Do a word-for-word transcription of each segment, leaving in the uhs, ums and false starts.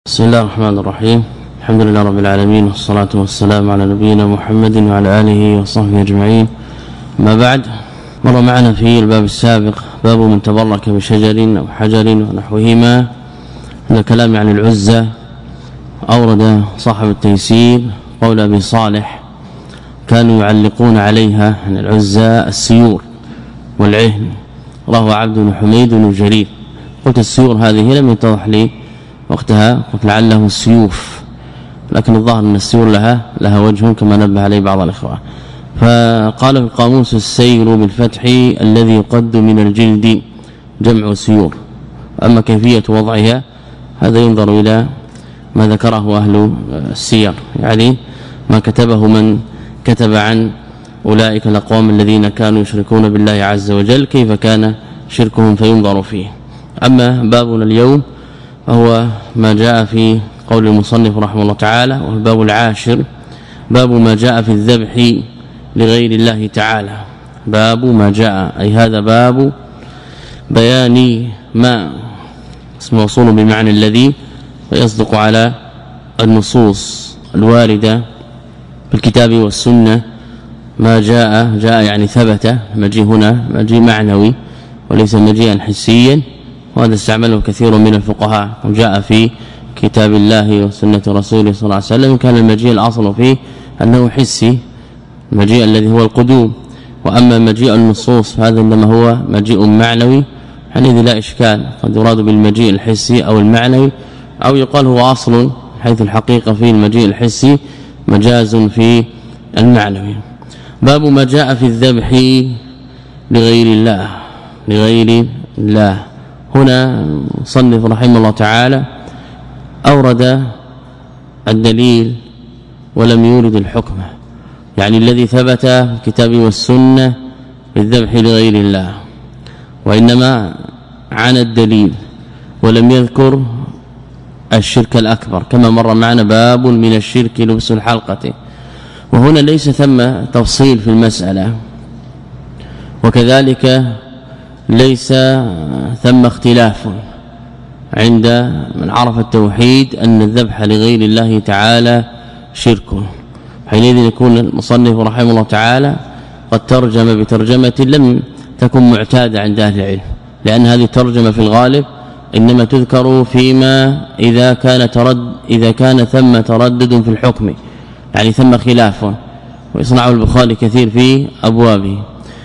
بسم الله الرحمن الرحيم. الحمد لله رب العالمين والصلاة والسلام على نبينا محمد وعلى آله وصحبه أجمعين. ما بعد، مر معنا في الباب السابق باب من تبرك بشجر أو حجر ونحوهما من الكلام عن العزة. أورد صاحب التيسير قول أبي صالح كانوا يعلقون عليها عن العزة السيور والعهن، رواه عبد بن حميد بن جرير. قلت السيور هذه لم يتضح لي وقتها، قلت لعله السيوف، لكن الظاهر ان السيور لها لها وجه كما نبه عليه بعض الاخوه. فقال في القاموس السير بالفتح الذي يقد من الجلد جمع سيور. اما كيفيه وضعها هذا ينظر الى ما ذكره اهل السير، يعني ما كتبه من كتب عن اولئك الاقوام الذين كانوا يشركون بالله عز وجل، كيف كان شركهم فينظر فيه. اما بابنا اليوم هو ما جاء في قول المصنف رحمه الله تعالى، وهو الباب العاشر، باب ما جاء في الذبح لغير الله تعالى. باب ما جاء، أي هذا باب بيان ما اسم موصول بمعنى الذي، ويصدق على النصوص الواردة في الكتاب والسنة. ما جاء جاء يعني ثبت، مجيء هنا مجيء معنوي وليس مجيئا حسيا، وهذا استعمله كثير من الفقهاء. وجاء في كتاب الله وسنة رسوله صلى الله عليه وسلم كان المجيء الأصل فيه أنه حسي، المجيء الذي هو القدوم. وأما مجيء النصوص فهذا إنما هو مجيء معنوي، حينئذ لا إشكال، قد يراد بالمجيء الحسي أو المعنوي، أو يقال هو أصل حيث الحقيقة في المجيء الحسي مجاز في المعنوي. باب ما جاء في الذبح لغير الله. لغير الله هنا صنف رحمه الله تعالى أورد الدليل ولم يورد الحكم، يعني الذي ثبت في الكتاب والسنة بالذبح لغير الله، وإنما عن الدليل ولم يذكر الشرك الأكبر، كما مر معنا باب من الشرك لبس الحلقة. وهنا ليس ثم تفصيل في المسألة، وكذلك ليس ثم اختلاف عند من عرف التوحيد أن الذبح لغير الله تعالى شرك. حينئذ يكون المصنف رحمه الله تعالى قد ترجم بترجمة لم تكن معتادة عند أهل العلم، لأن هذه الترجمة في الغالب إنما تذكر فيما إذا كان ترد إذا كان ثم تردد في الحكم، يعني ثم خلاف، ويصنعه البخاري كثير في أبوابه.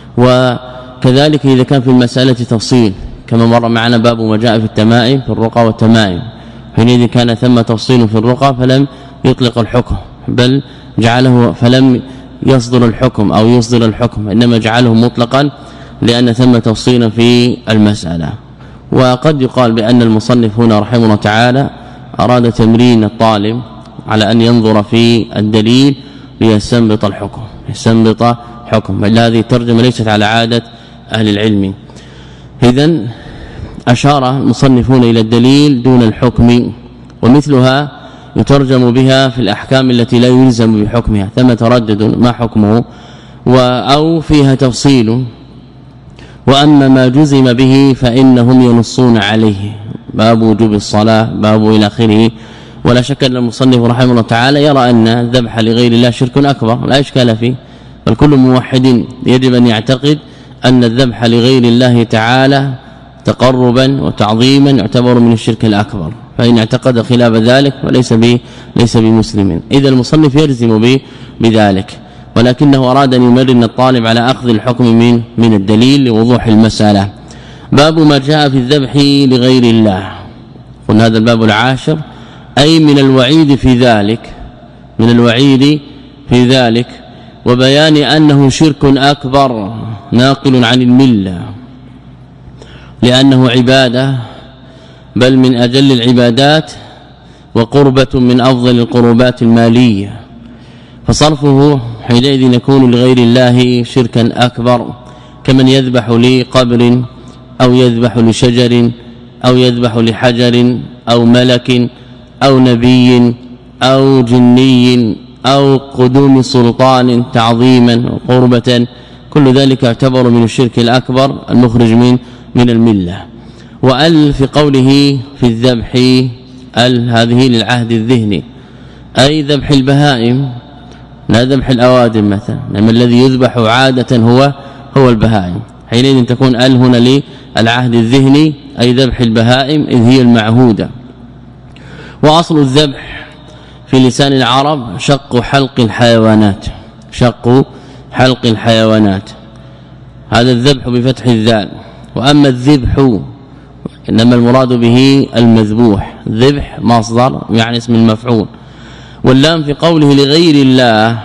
وكذلك إذا كان في المسألة تفصيل، كما مر معنا باب ما جاء في التمائم في الرقى والتمائم، حينئذ كان ثم تفصيل في الرقى فلم يطلق الحكم، بل جعله فلم يصدر الحكم أو يصدر الحكم، إنما جعله مطلقا لأن ثم تفصيلا في المسألة. وقد يقال بأن المصنف هنا رحمه الله تعالى أراد تمرين الطالب على أن ينظر في الدليل ليستنبط الحكم، يستنبط حكم، بل هذه الترجمة ليست على عادة أهل العلم. إذن أشار المصنفون إلى الدليل دون الحكم، ومثلها يترجم بها في الأحكام التي لا يلزم بحكمها، ثم تردد ما حكمه أو فيها تفصيل. وأما ما جزم به فإنهم ينصون عليه، باب وجوب الصلاة، باب إلى آخره. ولا شك أن المصنف رحمه الله تعالى يرى أن الذبح لغير الله شرك أكبر، لا إشكال فيه، بل كل موحد يجب أن يعتقد أن الذبح لغير الله تعالى تقربا وتعظيما يعتبر من الشرك الأكبر، فإن اعتقد خلاف ذلك فليس به ليس بمسلم. إذا المصنف يلزم به بذلك، ولكنه أراد أن يمرن الطالب على أخذ الحكم من من الدليل لوضوح المسألة. باب ما جاء في الذبح لغير الله. قلنا هذا الباب العاشر، أي من الوعيد في ذلك، من الوعيد في ذلك وبيان أنه شرك أكبر ناقل عن الملة، لأنه عبادة بل من أجل العبادات، وقربة من أفضل القربات المالية، فصرفه حينئذ يكون لغير الله شركا أكبر، كمن يذبح لقبر أو يذبح لشجر أو يذبح لحجر أو ملك أو نبي أو جني أو قدوم سلطان تعظيما وقربة، كل ذلك يعتبر من الشرك الأكبر المخرج من من الملة. وأل في قوله في الذبح ال هذه للعهد الذهني أي ذبح البهائم لا ذبح الأوادم مثلا، لما الذي يذبح عادة هو هو البهائم، حينئذ تكون ال هنا للعهد الذهني أي ذبح البهائم إذ هي المعهودة. وأصل الذبح في لسان العرب شق حلق الحيوانات، شق حلق الحيوانات، هذا الذبح بفتح الذال. وأما الذبح إنما المراد به المذبوح، ذبح مصدر يعني اسم المفعول، واللام في قوله لغير الله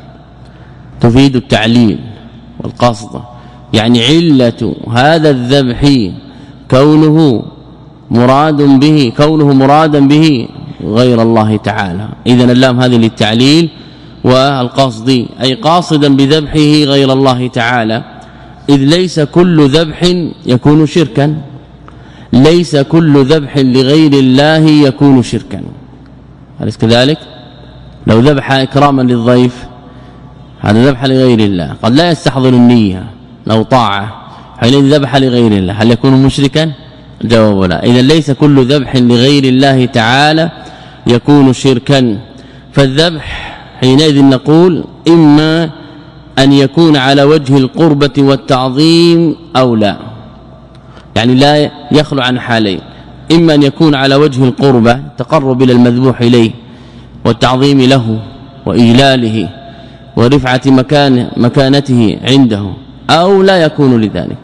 تفيد التعليل والقصد، يعني علة هذا الذبح كونه مراد به كونه مرادا به غير الله تعالى. إذن اللام هذه للتعليل والقصد أي قاصدا بذبحه غير الله تعالى، إذ ليس كل ذبح يكون شركا، ليس كل ذبح لغير الله يكون شركا. أليس كذلك؟ لو ذبح إكراما للضيف هذا ذبح لغير الله، قد لا يستحضر النية، لو طاعه حينئذ ذبح لغير الله، هل يكون مشركا؟ جواب لا. إذا ليس كل ذبح لغير الله تعالى يكون شركا. فالذبح حينئذ نقول إما أن يكون على وجه القربة والتعظيم أو لا، يعني لا يخلو عن حالين، إما أن يكون على وجه القربة تقرب إلى المذبوح إليه والتعظيم له وإجلاله ورفعة مكان مكانته عنده، أو لا يكون لذلك.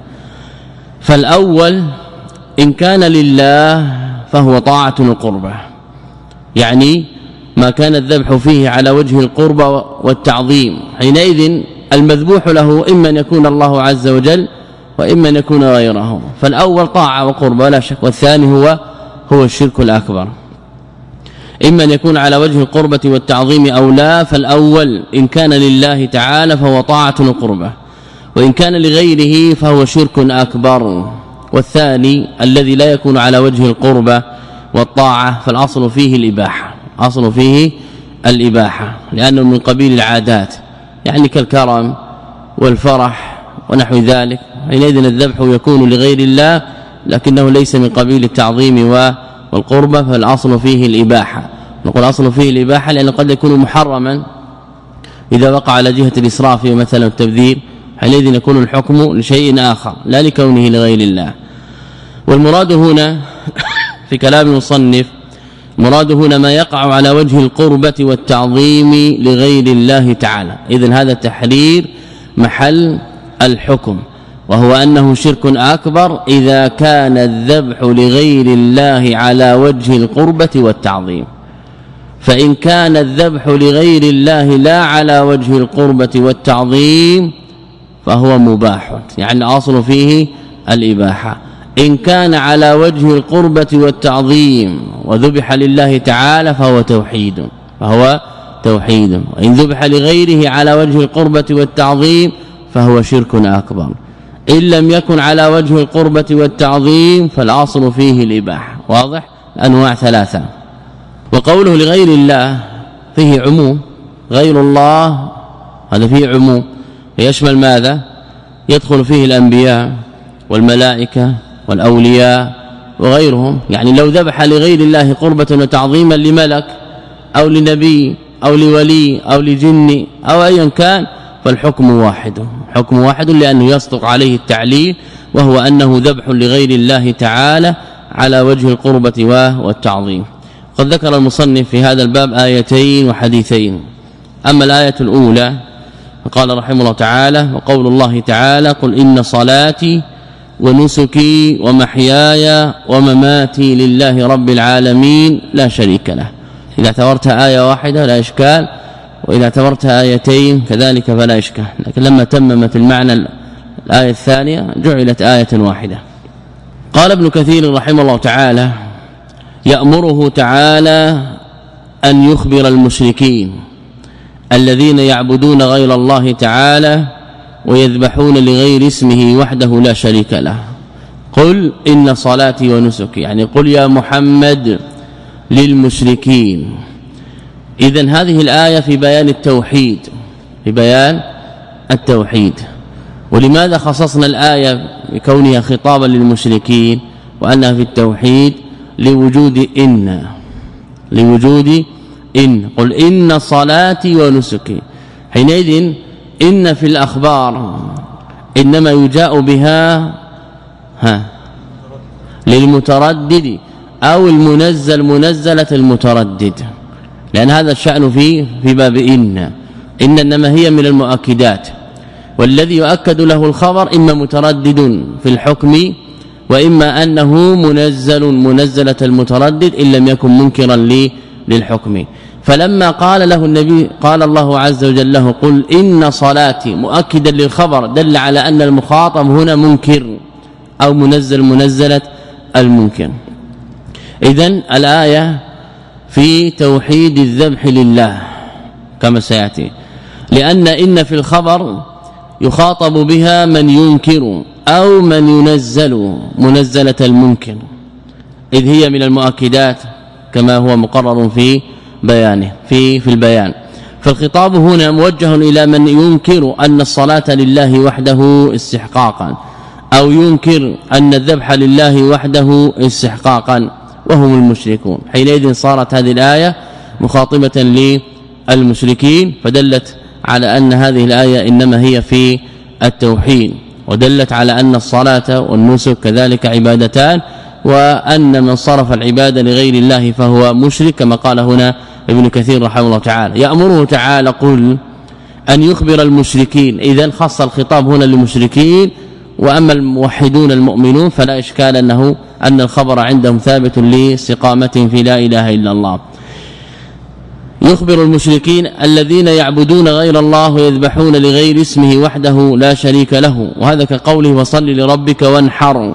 فالأول إن كان لله فهو طاعة وقربة، يعني ما كان الذبح فيه على وجه القربة والتعظيم، حينئذ المذبوح له إما أن يكون الله عز وجل وإما أن يكون غيره، فالأول طاعة وقربة لا شك، والثاني هو هو الشرك الأكبر. إما أن يكون على وجه القربة والتعظيم أو لا، فالأول إن كان لله تعالى فهو طاعة وقربة، وإن كان لغيره فهو شرك أكبر. والثاني الذي لا يكون على وجه القربة والطاعة فالأصل فيه الإباحة، أصل فيه الإباحة لأنه من قبيل العادات، يعني كالكرم والفرح ونحو ذلك، حينئذ الذبح يكون لغير الله لكنه ليس من قبيل التعظيم والقربة، فالأصل فيه الإباحة. نقول أصل فيه الإباحة لأنه قد يكون محرما إذا وقع على جهة الإسراف مثلا التبذير، حينئذ يكون الحكم لشيء آخر لا لكونه لغير الله. والمراد هنا في كلام المصنف مراد هنا ما يقع على وجه القربة والتعظيم لغير الله تعالى، إذن هذا التحرير محل الحكم، وهو أنه شرك أكبر إذا كان الذبح لغير الله على وجه القربة والتعظيم. فإن كان الذبح لغير الله لا على وجه القربة والتعظيم فهو مباح، يعني الأصل فيه الإباحة. إن كان على وجه القربة والتعظيم وذبح لله تعالى فهو توحيد فهو توحيد وإن ذبح لغيره على وجه القربة والتعظيم فهو شرك أكبر. إن لم يكن على وجه القربة والتعظيم فالأصل فيه الإباحة. واضح؟ أنواع ثلاثة. وقوله لغير الله فيه عموم، غير الله هذا فيه عموم يشمل ماذا؟ يدخل فيه الأنبياء والملائكة والأولياء وغيرهم، يعني لو ذبح لغير الله قربة وتعظيما لملك أو لنبي أو لولي أو لجن أو أيا كان فالحكم واحد، حكم واحد لأنه يصدق عليه التعليل، وهو أنه ذبح لغير الله تعالى على وجه القربة والتعظيم. قد ذكر المصنف في هذا الباب آيتين وحديثين. أما الآية الأولى فقال رحمه الله تعالى: وقول الله تعالى: قل إن صلاتي ونسكي ومحياي ومماتي لله رب العالمين لا شريك له. إذا اعتبرتها آية واحدة لا إشكال، وإذا اعتبرتها آيتين كذلك فلا إشكال، لكن لما تممت المعنى الآية الثانية جعلت آية واحدة. قال ابن كثير رحمه الله تعالى: يأمره تعالى أن يخبر المشركين الذين يعبدون غير الله تعالى ويذبحون لغير اسمه وحده لا شريك له. قل إن صلاتي ونسكي، يعني قل يا محمد للمشركين. إذن هذه الآية في بيان التوحيد، في بيان التوحيد. ولماذا خصصنا الآية بكونها خطابا للمشركين وأنها في التوحيد؟ لوجود إن لوجود إن قل إن صلاتي ونسكي. حينئذ إن في الأخبار إنما يجاء بها ها للمتردد أو المنزل منزلة المتردد، لأن هذا الشأن في في باب إن إن إنما هي من المؤكدات، والذي يؤكد له الخبر إما متردد في الحكم وإما أنه منزل منزلة المتردد إن لم يكن منكرا للحكم. فلما قال له النبي قال الله عز وجل له قل إن صلاتي مؤكدا للخبر دل على أن المخاطب هنا منكر أو منزل منزلة المنكر. إذن الآية في توحيد الذبح لله كما سيأتي، لأن إن في الخبر يخاطب بها من ينكر أو من ينزل منزلة المنكر، إذ هي من المؤكدات كما هو مقرر في بيانه في في البيان. فالخطاب هنا موجه إلى من ينكر أن الصلاة لله وحده استحقاقا أو ينكر أن الذبح لله وحده استحقاقا وهم المشركون. حينئذ صارت هذه الآية مخاطبة للمشركين، فدلت على أن هذه الآية إنما هي في التوحيد، ودلت على أن الصلاة والنسك كذلك عبادتان، وأن من صرف العبادة لغير الله فهو مشرك كما قال هنا ابن كثير رحمه الله تعالى. يأمره تعالى قل أن يخبر المشركين، إذن خص الخطاب هنا للمشركين، وأما الموحدون المؤمنون فلا إشكال أنه أن الخبر عندهم ثابت لاستقامة في لا إله إلا الله. يخبر المشركين الذين يعبدون غير الله ويذبحون لغير اسمه وحده لا شريك له، وهذا كقوله وصل لربك وانحر،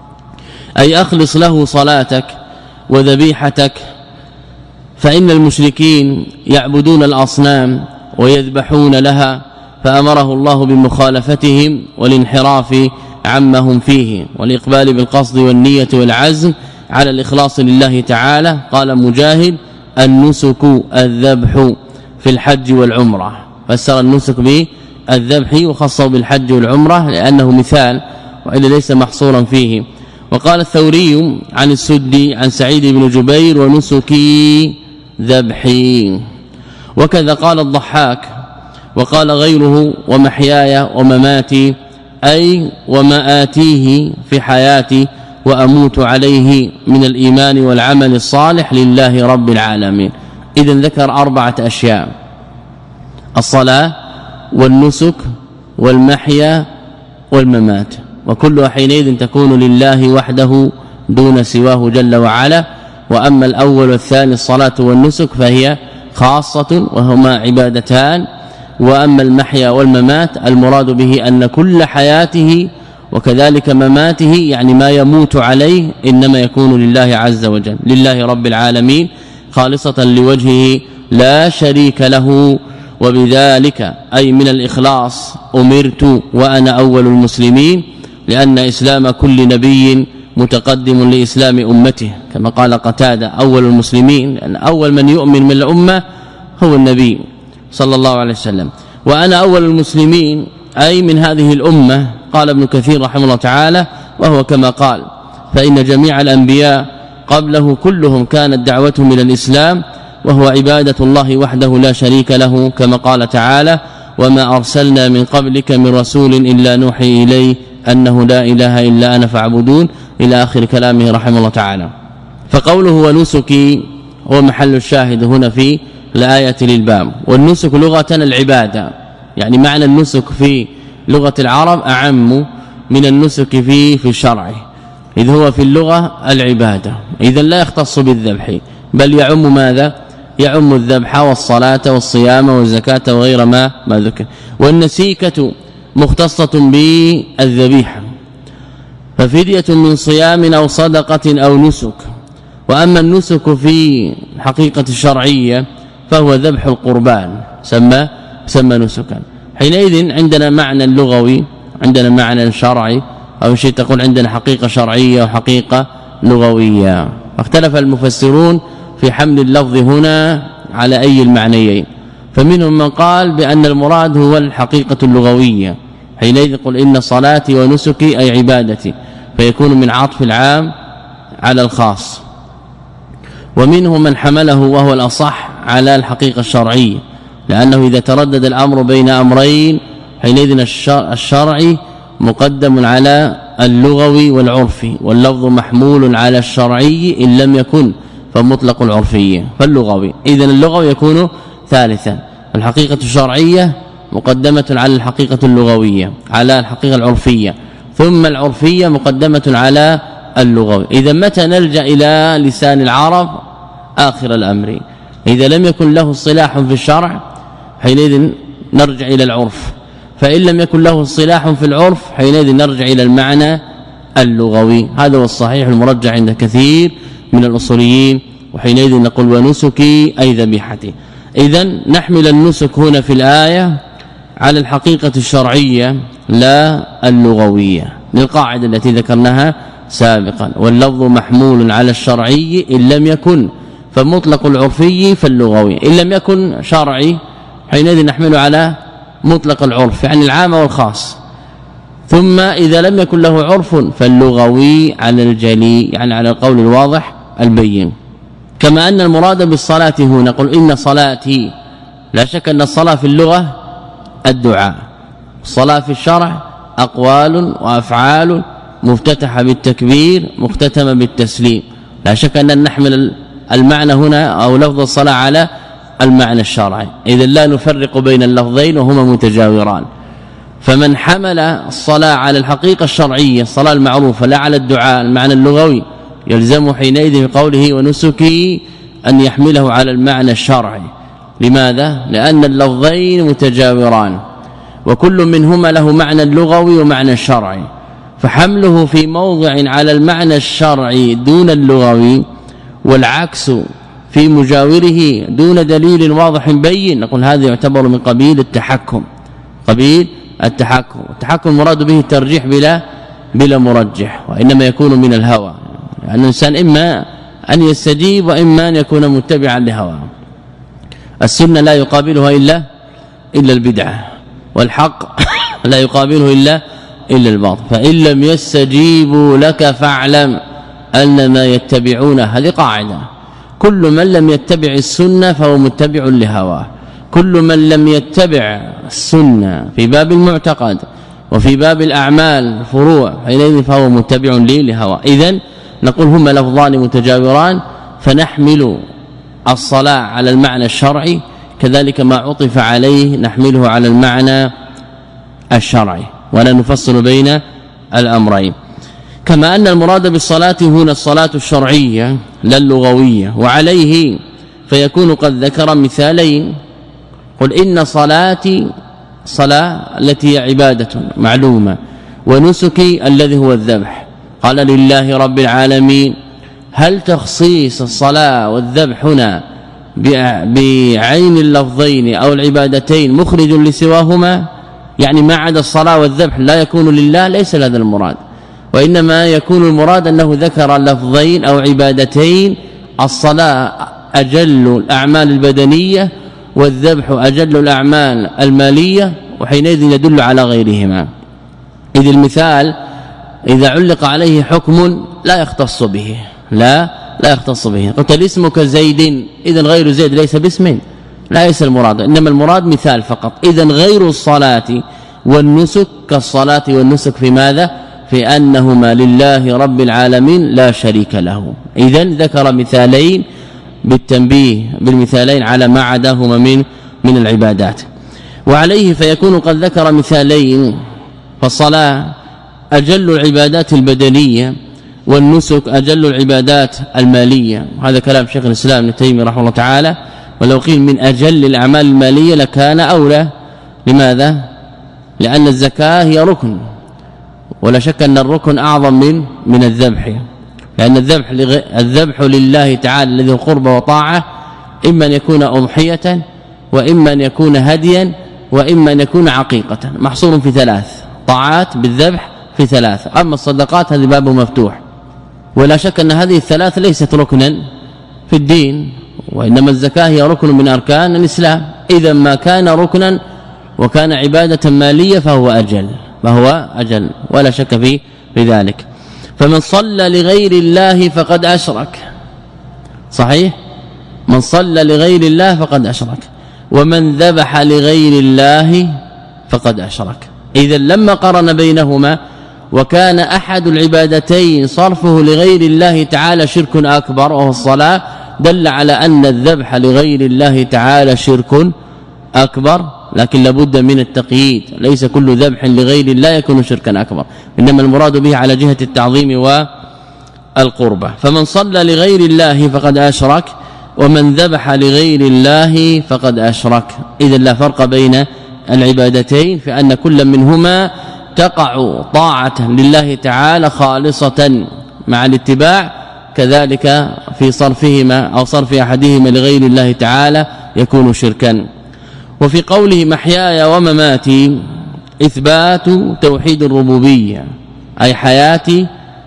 أي أخلص له صلاتك وذبيحتك. فإن المشركين يعبدون الأصنام ويذبحون لها، فأمره الله بمخالفتهم والانحراف عما هم فيه والإقبال بالقصد والنية والعزم على الإخلاص لله تعالى. قال مجاهد النسك الذبح في الحج والعمرة، فسر النسك بالذبح وخصه بالحج والعمرة لأنه مثال وإلا ليس محصورا فيه. وقال الثوري عن السدي عن سعيد بن جبير ونسكي ذبحي، وكذا قال الضحاك وقال غيره ومحياي ومماتي أي وما آتيه في حياتي وأموت عليه من الإيمان والعمل الصالح لله رب العالمين. إذن ذكر أربعة أشياء: الصلاة والنسك والمحيا والممات، وكلها حينئذ تكون لله وحده دون سواه جل وعلا. وأما الأول والثاني الصلاة والنسك فهي خاصة وهما عبادتان، وأما المحيا والممات المراد به أن كل حياته وكذلك مماته يعني ما يموت عليه إنما يكون لله عز وجل لله رب العالمين خالصة لوجهه لا شريك له. وبذلك أي من الإخلاص أمرت وأنا أول المسلمين، لأن إسلام كل نبي متقدم لإسلام أمته كما قال قتادة أول المسلمين، لأن أول من يؤمن من الأمة هو النبي صلى الله عليه وسلم. وأنا أول المسلمين أي من هذه الأمة، قال ابن كثير رحمه الله تعالى وهو كما قال، فإن جميع الأنبياء قبله كلهم كانت دعوتهم إلى الإسلام وهو عبادة الله وحده لا شريك له كما قال تعالى وما أرسلنا من قبلك من رسول إلا نوحي إليه أنه لا إله إلا أنا فاعبدون إلى آخر كلامه رحمه الله تعالى. فقوله ونسكي هو محل الشاهد هنا في الآية للباب. والنسك لغة العبادة، يعني معنى النسك في لغة العرب أعم من النسك في في الشرع، إذ هو في اللغة العبادة، إذا لا يختص بالذبح بل يعم ماذا؟ يعم الذبح والصلاة والصيام والزكاة وغير ما ما ذكر. والنسيكة مختصة بالذبيحة، ففدية من صيام أو صدقة أو نسك. وأما النسك في حقيقة الشرعية فهو ذبح القربان سمى سمى نسكا. حينئذ عندنا معنى لغوي، عندنا معنى شرعي، أو شيء تقول عندنا حقيقة شرعية وحقيقة لغوية. اختلف المفسرون في حمل اللفظ هنا على أي المعنيين، فمنهم من قال بأن المراد هو الحقيقة اللغوية، حينئذ قل إن صلاتي ونسكي أي عبادتي، فيكون من عطف العام على الخاص. ومنه من حمله وهو الأصح على الحقيقة الشرعية، لأنه إذا تردد الأمر بين أمرين حينئذ الشرعي مقدم على اللغوي والعرفي، واللفظ محمول على الشرعي إن لم يكن فمطلق العرفية فاللغوي. إذن اللغوي يكون ثالثا، الحقيقة الشرعية مقدمة على الحقيقة اللغوية على الحقيقة العرفية، ثم العرفية مقدمة على اللغوي. إذا متى نلجأ إلى لسان العرب؟ آخر الأمر، إذا لم يكن له اصطلاح في الشرع حينئذ نرجع إلى العرف، فإن لم يكن له اصطلاح في العرف حينئذ نرجع إلى المعنى اللغوي. هذا هو الصحيح المرجح عند كثير من الأصوليين، وحينئذ نقول ونسكي أي ذبيحتي. إذن نحمل النسك هنا في الآية على الحقيقة الشرعية لا اللغوية، للقاعدة التي ذكرناها سابقا، واللفظ محمول على الشرعي إن لم يكن فمطلق العرفي فاللغوي، إن لم يكن شرعي حينئذ نحمله على مطلق العرف يعني العام والخاص، ثم إذا لم يكن له عرف فاللغوي على الجلي يعني على القول الواضح البين. كما أن المراد بالصلاة هنا نقول إن صلاتي، لا شك أن الصلاة في اللغة الدعاء، الصلاة في الشرع أقوال وأفعال مفتتحة بالتكبير مختتمة بالتسليم، لا شك أن نحمل المعنى هنا أو لفظ الصلاة على المعنى الشرعي، إذا لا نفرق بين اللفظين وهما متجاوران. فمن حمل الصلاة على الحقيقة الشرعية الصلاة المعروفة لا على الدعاء المعنى اللغوي يلزم حينئذ بقوله ونسكي أن يحمله على المعنى الشرعي. لماذا؟ لأن اللفظين متجاوران وكل منهما له معنى اللغوي ومعنى الشرعي، فحمله في موضع على المعنى الشرعي دون اللغوي والعكس في مجاوره دون دليل واضح بين، نقول هذا يعتبر من قبيل التحكم، قبيل التحكم. التحكم مراد به الترجيح بلا بلا مرجح، وانما يكون من الهوى، لان يعني الانسان اما ان يستجيب واما ان يكون متبعا لهواه. السنه لا يقابلها الا الا البدعه، والحق لا يقابله الا الا الباطل، فان لم يستجيبوا لك فاعلم ان ما يتبعون، هذه قاعده، كل من لم يتبع السنه فهو متبع لهواه، كل من لم يتبع السنه في باب المعتقد وفي باب الأعمال الفروع حينئذ فهو متبع لي لهواه. اذا نقول هما لفظان متجاوران، فنحمل الصلاة على المعنى الشرعي، كذلك ما عطف عليه نحمله على المعنى الشرعي ولا نفصل بين الأمرين. كما أن المراد بالصلاة هنا الصلاة الشرعية لا اللغوية، وعليه فيكون قد ذكر مثالين، قل إن صلاتي صلاة التي هي عبادة معلومة، ونسكي الذي هو الذبح، قال لله رب العالمين. هل تخصيص الصلاة والذبح هنا بعين اللفظين أو العبادتين مخرج لسواهما؟ يعني ما عدا الصلاة والذبح لا يكون لله، ليس هذا المراد، وإنما يكون المراد أنه ذكر لفظين أو عبادتين، الصلاة أجل الأعمال البدنية والذبح أجل الأعمال المالية، وحينئذ يدل على غيرهما. إذ المثال إذا علق عليه حكم لا يختص به، لا لا يختص به، قلت اسمك زيد، إذن غير زيد ليس باسم، لا ليس المراد، إنما المراد مثال فقط. إذن غير الصلاة والنسك كالصلاة والنسك في ماذا؟ في أنهما لله رب العالمين لا شريك له. إذن ذكر مثالين بالتنبيه بالمثالين على ما عداهما من من العبادات. وعليه فيكون قد ذكر مثالين، فالصلاة أجل العبادات البدنية والنسك أجل العبادات المالية، وهذا كلام شيخ الإسلام ابن تيمية رحمه الله تعالى. ولو قيل من أجل الأعمال المالية لكان أولى. لماذا؟ لأن الزكاة هي ركن، ولا شك أن الركن أعظم من من الذبح، لأن الذبح الذبح لله تعالى الذي هو قربة وطاعة، إما أن يكون أضحية وإما أن يكون هديا وإما أن يكون عقيقة، محصور في ثلاث طاعات بالذبح في ثلاث. أما الصدقات هذا باب مفتوح، ولا شك أن هذه الثلاث ليست ركنا في الدين، وإنما الزكاة هي ركن من أركان الإسلام. إذا ما كان ركنا وكان عبادة مالية فهو أجل فهو أجل ولا شك في في ذلك. فمن صلى لغير الله فقد أشرك، صحيح؟ من صلى لغير الله فقد أشرك، ومن ذبح لغير الله فقد أشرك. إذا لما قرن بينهما وكان أحد العبادتين صرفه لغير الله تعالى شرك أكبر وهو الصلاة، دل على أن الذبح لغير الله تعالى شرك أكبر، لكن لابد من التقييد، ليس كل ذبح لغير الله يكون شركا أكبر، إنما المراد به على جهة التعظيم والقربة. فمن صلى لغير الله فقد أشرك، ومن ذبح لغير الله فقد أشرك. إذا لا فرق بين العبادتين، فأن كل منهما تقع طاعة لله تعالى خالصة مع الاتباع، كذلك في صرفهما أو صرف أحدهما لغير الله تعالى يكون شركا. وفي قوله محياي ومماتي إثبات توحيد الربوبية، أي حياتي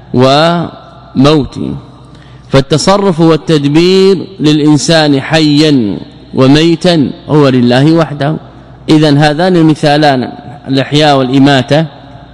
وموتي، فالتصرف والتدبير للإنسان حيا وميتا هو لله وحده. إذن هذان المثالان الإحياء والإماتة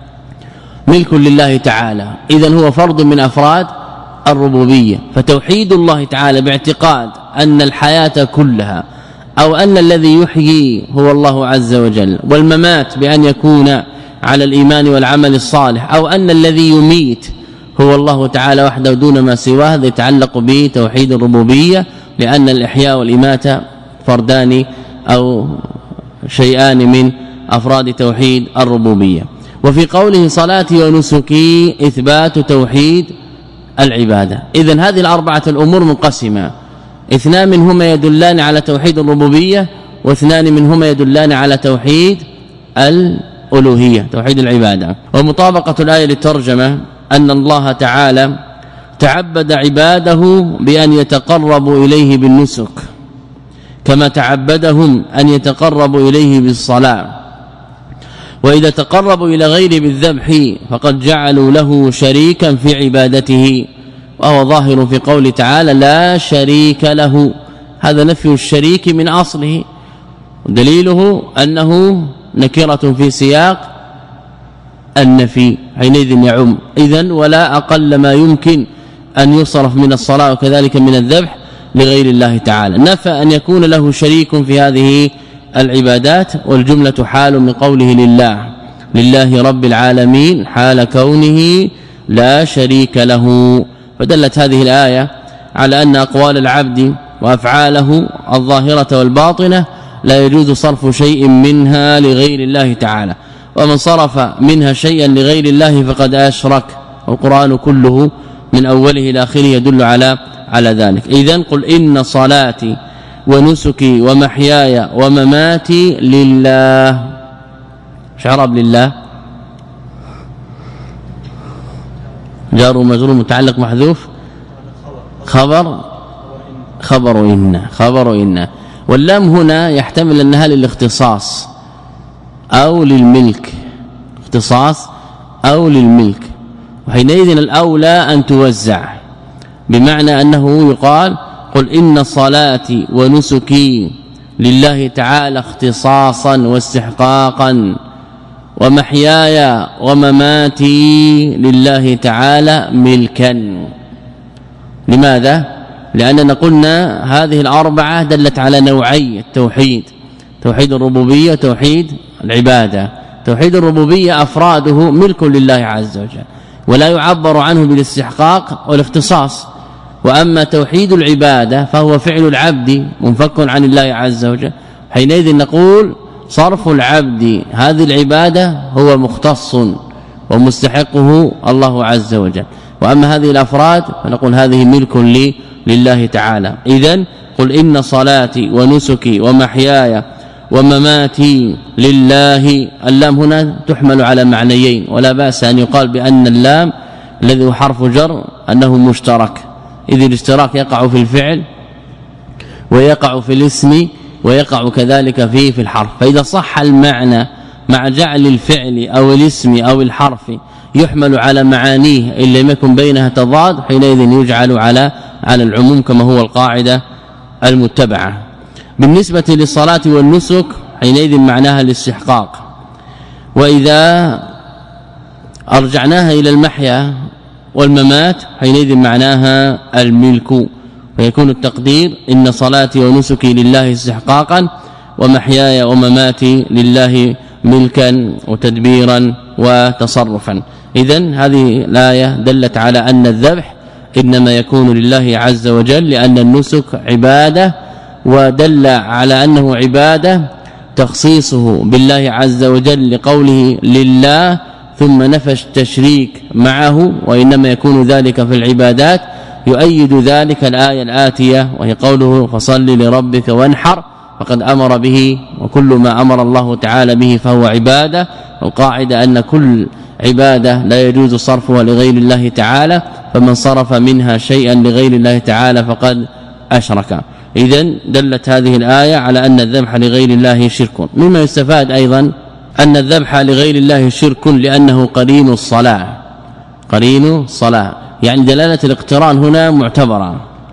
ملك لله تعالى، إذن هو فرد من أفراد الربوبية. فتوحيد الله تعالى باعتقاد أن الحياة كلها أو أن الذي يحيي هو الله عز وجل، والممات بأن يكون على الإيمان والعمل الصالح، أو أن الذي يميت هو الله تعالى وحده دون ما سواه، هذا يتعلق به توحيد الربوبية، لأن الإحياء والإماتة فردان أو شيئان من أفراد توحيد الربوبية. وفي قوله صلاتي ونسكي إثبات توحيد العبادة. إذن هذه الأربعة الأمور منقسمة، اثنان منهما يدلان على توحيد الربوبية، واثنان منهما يدلان على توحيد الألوهية توحيد العبادة. ومطابقة الآية للترجمة أن الله تعالى تعبد عباده بأن يتقربوا إليه بالنسك، كما تعبدهم أن يتقربوا إليه بالصلاة. وإذا تقربوا إلى غيره بالذبح فقد جعلوا له شريكا في عبادته، وهو ظاهر في قول تعالى لا شريك له، هذا نفي الشريك من أصله، ودليله أنه نكرة في سياق النفي حينئذ يعم. إذن ولا أقل ما يمكن أن يصرف من الصلاة وكذلك من الذبح لغير الله تعالى، نفى أن يكون له شريك في هذه العبادات، والجملة حال من قوله لله لله رب العالمين حال كونه لا شريك له. فدلت هذه الآية على أن أقوال العبد وأفعاله الظاهرة والباطنة لا يجوز صرف شيء منها لغير الله تعالى، ومن صرف منها شيئا لغير الله فقد أشرك. القرآن كله من أوله إلى آخره يدل على على ذلك. إذن قل إن صلاتي ونسكي ومحياي ومماتي لله. شعرب لله جار ومجرور متعلق محذوف، خبر خبر إن خبر إن واللام هنا يحتمل أنها للاختصاص أو للملك، اختصاص أو للملك، وحينئذ الأولى أن توزع، بمعنى أنه يقال قل إن صلاتي ونسكي لله تعالى اختصاصا واستحقاقا، ومحياي ومماتي لله تعالى ملكا. لماذا؟ لأننا قلنا هذه الأربعة دلت على نوعي التوحيد، توحيد الربوبية توحيد العبادة. توحيد الربوبية أفراده ملك لله عز وجل ولا يعبر عنه بالاستحقاق والاختصاص، وأما توحيد العبادة فهو فعل العبد منفك عن الله عز وجل، حينئذ نقول صرف العبد هذه العبادة هو مختص ومستحقه الله عز وجل، وأما هذه الأفراد فنقول هذه ملك لي لله تعالى. إذن قل إن صلاتي ونسكي ومحياي ومماتي لله. اللام هنا تحمل على معنيين، ولا بأس أن يقال بأن اللام الذي هو حرف جر أنه مشترك، إذ الاشتراك يقع في الفعل ويقع في الاسم ويقع كذلك فيه في الحرف. فإذا صح المعنى مع جعل الفعل أو الاسم أو الحرف يحمل على معانيه إن لم يكن بينها تضاد، حينئذ يجعل على على العموم كما هو القاعدة المتبعة. بالنسبة للصلاة والنسك حينئذ معناها الاستحقاق، وإذا أرجعناها إلى المحيا والممات حينئذ معناها الملك، فيكون التقدير إن صلاتي ونسكي لله استحقاقا ومحياي ومماتي لله ملكا وتدبيرا وتصرفا. إذن هذه الآية دلت على أن الذبح إنما يكون لله عز وجل لأن النسك عبادة، ودل على أنه عبادة تخصيصه بالله عز وجل لقوله لله ثم نفى التشريك معه، وإنما يكون ذلك في العبادات. يؤيد ذلك الآية الآتية وهي قوله فصل لربك وانحر، فقد أمر به، وكل ما أمر الله تعالى به فهو عبادة. والقاعدة أن كل عبادة لا يجوز صرفها لغير الله تعالى، فمن صرف منها شيئا لغير الله تعالى فقد أشرك. إذن دلت هذه الآية على أن الذبح لغير الله شرك. مما يستفاد أيضا أن الذبح لغير الله شرك لأنه قرين الصلاة، قرين الصلاة، يعني دلالة الاقتران هنا معتبرة.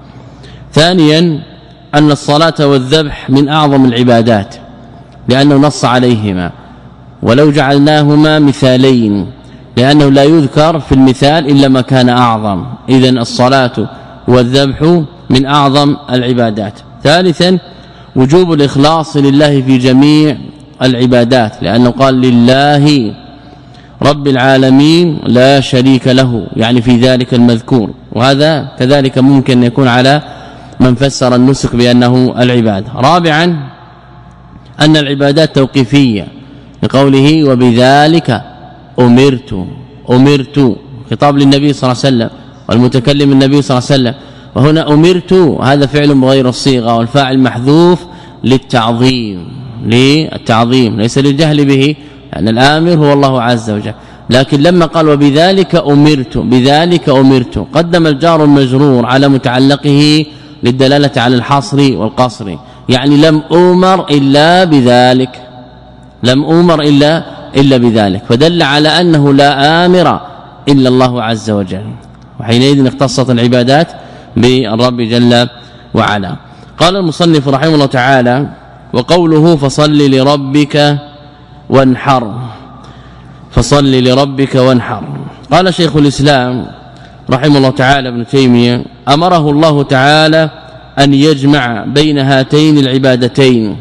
ثانيا أن الصلاة والذبح من أعظم العبادات لأنه نص عليهما، ولو جعلناهما مثالين لأنه لا يذكر في المثال إلا ما كان أعظم. إذن الصلاة والذبح من أعظم العبادات. ثالثا وجوب الإخلاص لله في جميع العبادات، لأنه قال لله رب العالمين لا شريك له، يعني في ذلك المذكور. وهذا كذلك ممكن يكون على من فسر النسك بأنه العبادة. رابعا أن العبادات توقيفية لقوله وبذلك أمرت، أمرت خطاب للنبي صلى الله عليه وسلم والمتكلم النبي صلى الله عليه وسلم، وهنا أمرت هذا فعل بغير الصيغة، والفاعل محذوف للتعظيم، للتعظيم ليس للجهل به، لأن الآمر هو الله عز وجل. لكن لما قال وبذلك أمرت، بذلك أمرت قدم الجار المجرور على متعلقه للدلالة على الحصر والقصر، يعني لم أمر إلا بذلك، لم أمر إلا إلا بذلك، فدل على أنه لا آمر إلا الله عز وجل. وحينئذ اختصت العبادات بالرب جل وعلا. قال المصنف رحمه الله تعالى وقوله فصل لربك وانحر، فصل لربك وانحر. قال شيخ الإسلام رحمه الله تعالى ابن تيمية أمره الله تعالى أن يجمع بين هاتين العبادتين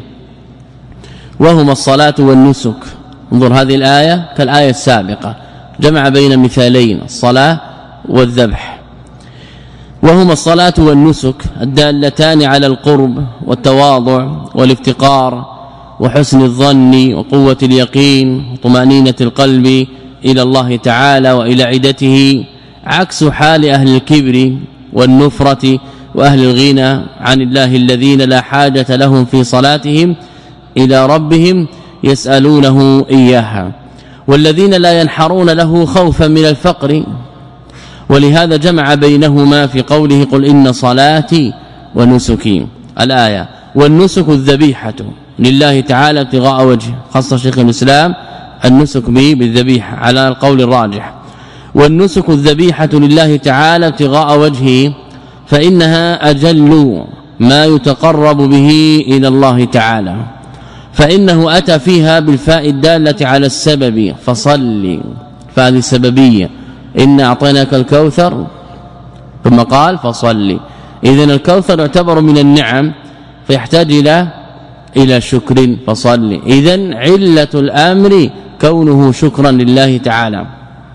وهما الصلاة والنسك. انظر هذه الآية كالآية السابقة، جمع بين مثالين الصلاة والذبح، وهما الصلاة والنسك الدالتان على القرب والتواضع والافتقار وحسن الظن وقوة اليقين وطمأنينة القلب إلى الله تعالى وإلى عدته، عكس حال أهل الكبر والنفرة وأهل الغنى عن الله الذين لا حاجة لهم في صلاتهم إلى ربهم يسألونه إياها، والذين لا ينحرون له خوفا من الفقر. ولهذا جمع بينهما في قوله قل إن صلاتي ونسكي الآية. والنسك الذبيحة لله تعالى ابتغاء وجهه، خاصة شيخ الإسلام النسك به بالذبيحة على القول الراجح. والنسك الذبيحة لله تعالى ابتغاء وجهه فإنها أجل ما يتقرب به إلى الله تعالى، فإنه أتى فيها بالفاء الدالة على السبب فصل، فهذه سببية، إن أعطيناك الكوثر ثم قال فصل. إذن الكوثر يعتبر من النعم فيحتاج إلى إلى شكر فصل. إذن علة الأمر كونه شكرا لله تعالى.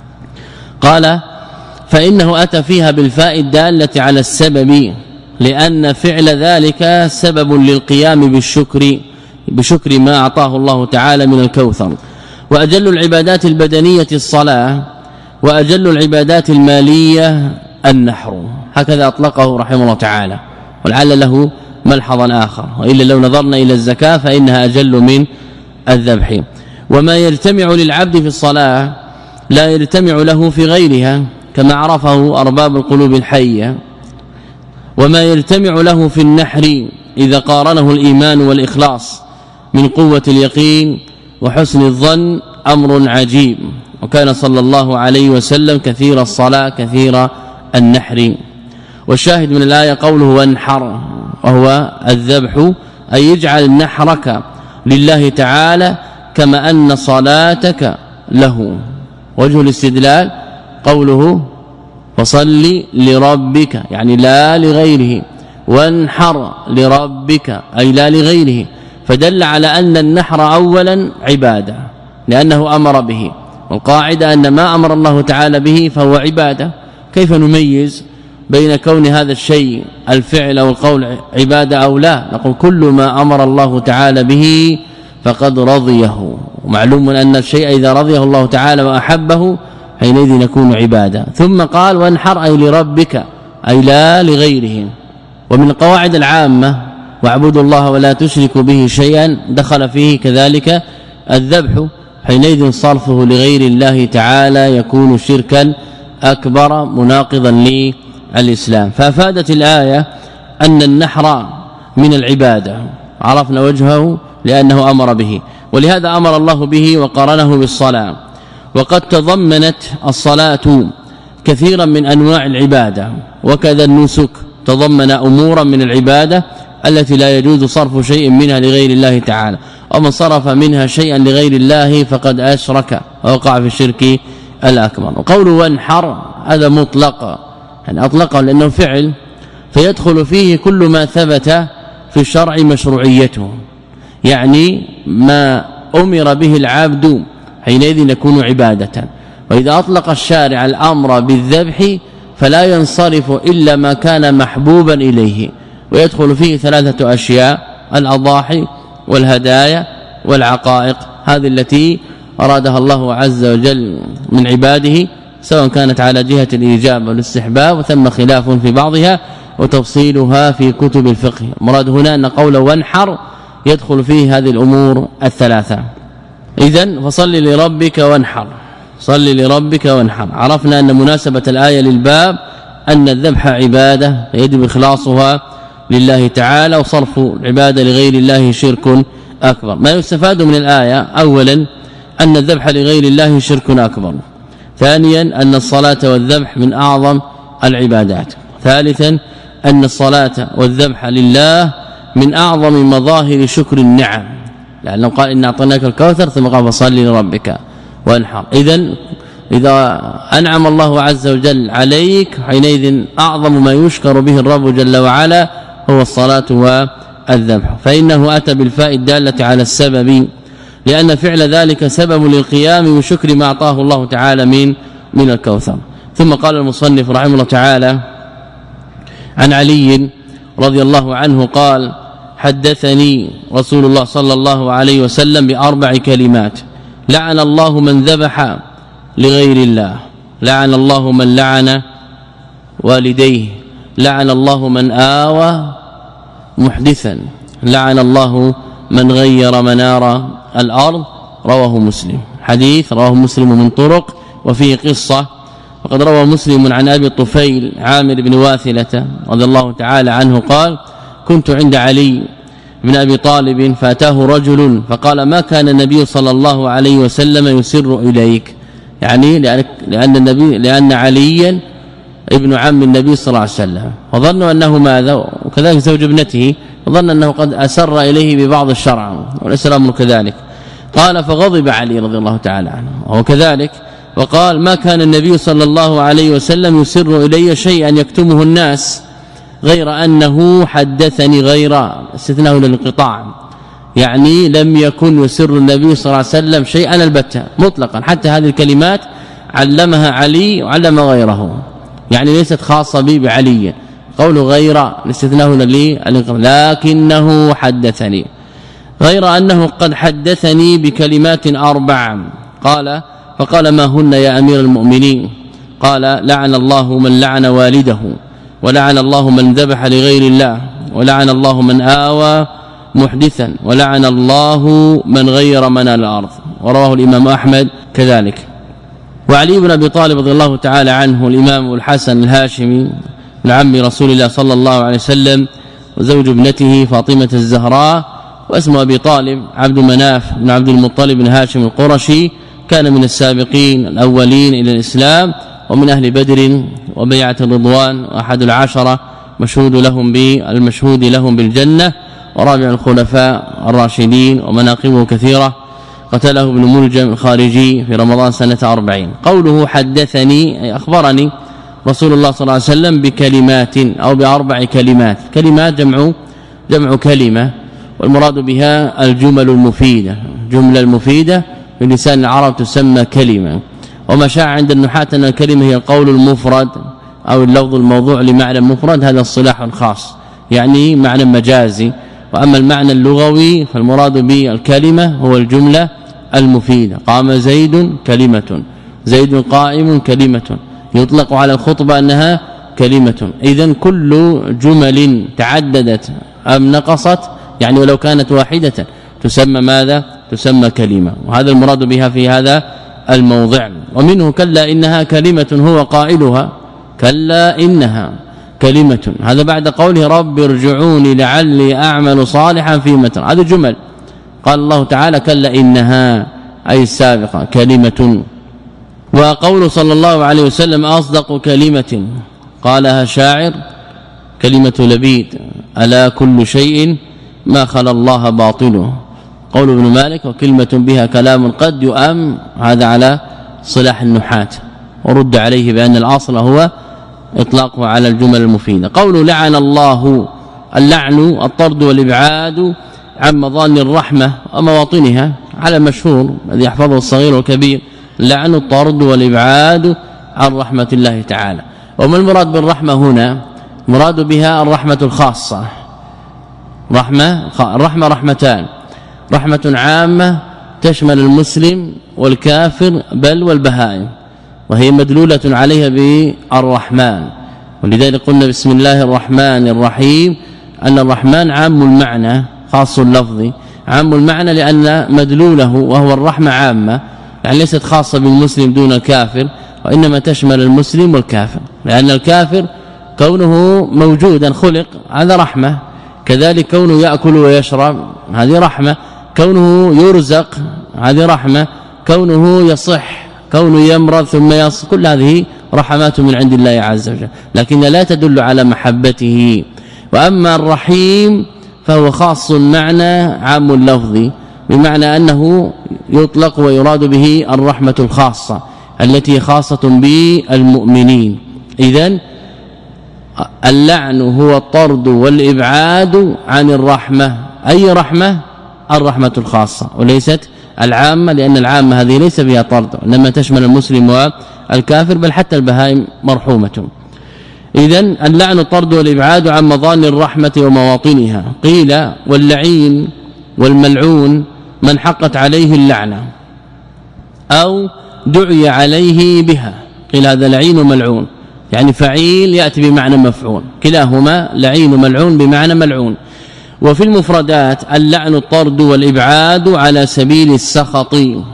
قال فإنه أتى فيها بالفاء الدالة على السبب، لأن فعل ذلك سبب للقيام بالشكر بشكر ما أعطاه الله تعالى من الكوثر. وأجل العبادات البدنية الصلاة، وأجل العبادات المالية النحر، هكذا أطلقه رحمه الله تعالى، ولعل له ملحظا آخر، وإلا لو نظرنا إلى الزكاة فإنها أجل من الذبح. وما يجتمع للعبد في الصلاة لا يجتمع له في غيرها كما عرفه أرباب القلوب الحية، وما يجتمع له في النحر إذا قارنه الإيمان والإخلاص من قوة اليقين وحسن الظن أمر عجيب. وكان صلى الله عليه وسلم كثير الصلاة كثير النحر. والشاهد من الآية قوله وانحر، وهو الذبح، أي يجعل نحرك لله تعالى كما أن صلاتك له. وجه الاستدلال قوله فصل لربك، يعني لا لغيره، وانحر لربك أي لا لغيره، فدل على أن النحر أولا عبادة لأنه أمر به، والقاعدة أن ما أمر الله تعالى به فهو عبادة. كيف نميز بين كون هذا الشيء الفعل أو القول عبادة أو لا؟ نقول كل ما أمر الله تعالى به فقد رضيه، ومعلوم أن الشيء إذا رضيه الله تعالى وأحبه حينئذ يكون عبادة. ثم قال وانحر أي لربك أي لا لغيره. ومن القواعد العامة واعبدوا الله ولا تشركوا به شيئا دخل فيه كذلك الذبح، حينئذ صرفه لغير الله تعالى يكون شركا أكبر مناقضا للإسلام. فافادت الآية أن النحر من العبادة، عرفنا وجهه لأنه أمر به، ولهذا أمر الله به وقارنه بالصلاة. وقد تضمنت الصلاة كثيرا من أنواع العبادة، وكذا النسك تضمن أمورا من العبادة التي لا يجوز صرف شيء منها لغير الله تعالى، ومن صرف منها شيئا لغير الله فقد أشرك ووقع في الشرك الأكبر. وقوله وانحر هذا مطلق، يعني أطلقه لأنه فعل فيدخل فيه كل ما ثبت في الشرع مشروعيته، يعني ما أمر به العبد حينئذ يكون عبادة. وإذا أطلق الشارع الأمر بالذبح فلا ينصرف إلا ما كان محبوبا إليه، ويدخل فيه ثلاثة أشياء: الأضاحي والهدايا والعقائق، هذه التي أرادها الله عز وجل من عباده، سواء كانت على جهة الإيجاب والاستحباب، وثم خلاف في بعضها وتفصيلها في كتب الفقه. مراد هنا أن قول وانحر يدخل فيه هذه الأمور الثلاثة. إذن فصل لربك وانحر، صل لربك وانحر. عرفنا أن مناسبة الآية للباب أن الذبح عبادة يجب إخلاصها لله تعالى، وصرف العبادة لغير الله شرك أكبر. ما يستفاد من الآية: أولا أن الذبح لغير الله شرك أكبر، ثانيا أن الصلاة والذبح من أعظم العبادات، ثالثا أن الصلاة والذبح لله من أعظم مظاهر شكر النعم، لأنه قال إن أعطيناك الكوثر ثم قال فصل لربك وانحر. إذن إذا أنعم الله عز وجل عليك حينئذ أعظم ما يشكر به الرب جل وعلا هو الصلاة والذبح، فإنه أتى بالفاء الدالة على السبب، لأن فعل ذلك سبب للقيام بشكر ما أعطاه الله تعالى من من الكوثر. ثم قال المصنف رحمه الله تعالى عن علي رضي الله عنه قال: حدثني رسول الله صلى الله عليه وسلم بأربع كلمات: لعن الله من ذبح لغير الله، لعن الله من لعن والديه، لعن الله من آوى محدثا، لعن الله من غير منار الأرض. رواه مسلم. حديث رواه مسلم من طرق وفيه قصة. وقد روى مسلم عن أبي الطفيل عامر بن واثلة رضي الله تعالى عنه قال: كنت عند علي بن أبي طالب فأتاه رجل فقال: ما كان النبي صلى الله عليه وسلم يسر إليك، يعني لأن النبي لأن عليا ابن عم النبي صلى الله عليه وسلم، وظنوا أنه ماذا، وكذلك زوج ابنته، وظن أنه قد أسر إليه ببعض الشرع، وليس الأمر كذلك. قال: فغضب علي رضي الله تعالى عنه وهو كذلك، وقال: ما كان النبي صلى الله عليه وسلم يسر إلي شيئا يكتمه الناس غير أنه حدثني، غير استثناء للانقطاع، يعني لم يكن يسر النبي صلى الله عليه وسلم شيئا البتة مطلقا، حتى هذه الكلمات علمها علي وعلم غيره، يعني ليست خاصة بي بعلي. قول غير الاستثناء للانقطاع، لكنه حدثني، غير أنه قد حدثني بكلمات أربع. قال: فقال: ما هن يا أمير المؤمنين؟ قال: لعن الله من لعن والده، ولعن الله من ذبح لغير الله، ولعن الله من آوى محدثا، ولعن الله من غير منار الأرض. ورواه الإمام أحمد كذلك. وعلي بن أبي طالب رضي الله تعالى عنه الإمام الحسن الهاشمي من عم رسول الله صلى الله عليه وسلم وزوج ابنته فاطمة الزهراء، واسمه أبي طالب عبد مناف بن عبد المطلب بن هاشم القرشي، كان من السابقين الأولين إلى الإسلام ومن أهل بدر وبيعة الرضوان، وأحد العشرة مشهود لهم بالمشهود لهم بالجنة، ورابع الخلفاء الراشدين، ومناقبه كثيرة. قتله ابن ملجم الخارجي في رمضان سنة أربعين. قوله حدثني أي أخبرني رسول الله صلى الله عليه وسلم بكلمات أو بأربع كلمات. كلمات جمع جمع كلمة، والمراد بها الجمل المفيدة. جملة المفيدة في لسان العرب تسمى كلمة. وما شاع عند النحاة أن الكلمة هي القول المفرد أو اللفظ الموضوع لمعنى مفرد، هذا الصلاح خاص يعني معنى مجازي. وأما المعنى اللغوي فالمراد بالكلمة هو الجملة المفيدة. قام زيد كلمة، زيد قائم كلمة، يطلق على الخطبة أنها كلمة. إذن كل جمل تعددت أم نقصت يعني ولو كانت واحدة تسمى ماذا؟ تسمى كلمة، وهذا المراد بها في هذا الموضع. ومنه كلا إنها كلمة هو قائلها، كلا إنها كلمة، هذا بعد قوله رب ارجعوني لعلي أعمل صالحا فيما ترى. هذا جمل. قال الله تعالى كلا إنها أي السابقة كلمة. وقول صلى الله عليه وسلم أصدق كلمة قالها شاعر كلمة لبيد ألا كل شيء ما خلا الله باطله. قول ابن مالك وكلمة بها كلام قد يؤم، هذا على صلاح النحاة، ورد عليه بأن الأصل هو إطلاقه على الجمل المفيدة. قول لعن الله، اللعن الطرد والإبعاد عن مظان الرحمة ومواطنها على المشهور الذي يحفظه الصغير والكبير، لعن الطرد والإبعاد عن رحمة الله تعالى. وما المراد بالرحمة هنا؟ مراد بها الرحمة الخاصة. رحمة الرحمة رحمتان، رحمة عامة تشمل المسلم والكافر بل والبهائم، وهي مدلولة عليها بالرحمن. ولذلك قلنا بسم الله الرحمن الرحيم أن الرحمن عام المعنى خاص اللفظ. عام المعنى لأن مدلوله وهو الرحمة عامة، يعني ليست خاصة بالمسلم دون الكافر، وإنما تشمل المسلم والكافر، لأن الكافر كونه موجودا خلق هذا رحمة، كذلك كونه يأكل ويشرب هذه رحمة، كونه يرزق هذه رحمة، كونه يصح، كونه يمرض ثم يصح، كل هذه رحمات من عند الله عز وجل، لكن لا تدل على محبته. وأما الرحيم فهو خاص المعنى عام اللفظ، بمعنى أنه يطلق ويراد به الرحمة الخاصة التي خاصة بالمؤمنين. إذن اللعن هو الطرد والإبعاد عن الرحمة. أي رحمة؟ الرحمة الخاصة وليست العامة، لأن العامة هذه ليس بها طرد، إنما تشمل المسلم والكافر بل حتى البهائم مرحومة. إذن اللعن الطرد والإبعاد عن مظان الرحمة ومواطنها. قيل واللعين والملعون من حقت عليه اللعنة أو دعي عليه بها. قيل هذا لعين وملعون، يعني فعيل يأتي بمعنى مفعول، كلاهما لعين وملعون بمعنى ملعون. وفي المفردات اللعن الطرد والإبعاد على سبيل السخط،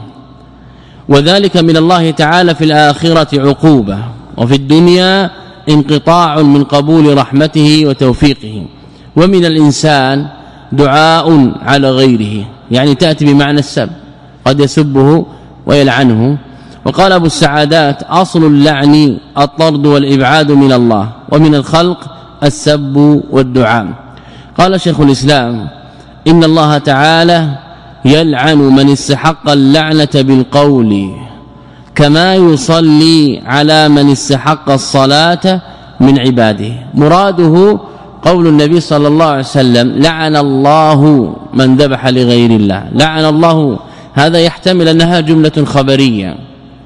وذلك من الله تعالى في الآخرة عقوبة، وفي الدنيا انقطاع من قبول رحمته وتوفيقه. ومن الإنسان دعاء على غيره، يعني تأتي بمعنى السب، قد يسبه ويلعنه. وقال أبو السعادات أصل اللعن الطرد والإبعاد من الله، ومن الخلق السب والدعاء. قال شيخ الإسلام إن الله تعالى يلعن من استحق اللعنة بالقول، كما يصلي على من استحق الصلاة من عباده. مراده قول النبي صلى الله عليه وسلم لعن الله من ذبح لغير الله. لعن الله هذا يحتمل أنها جملة خبرية،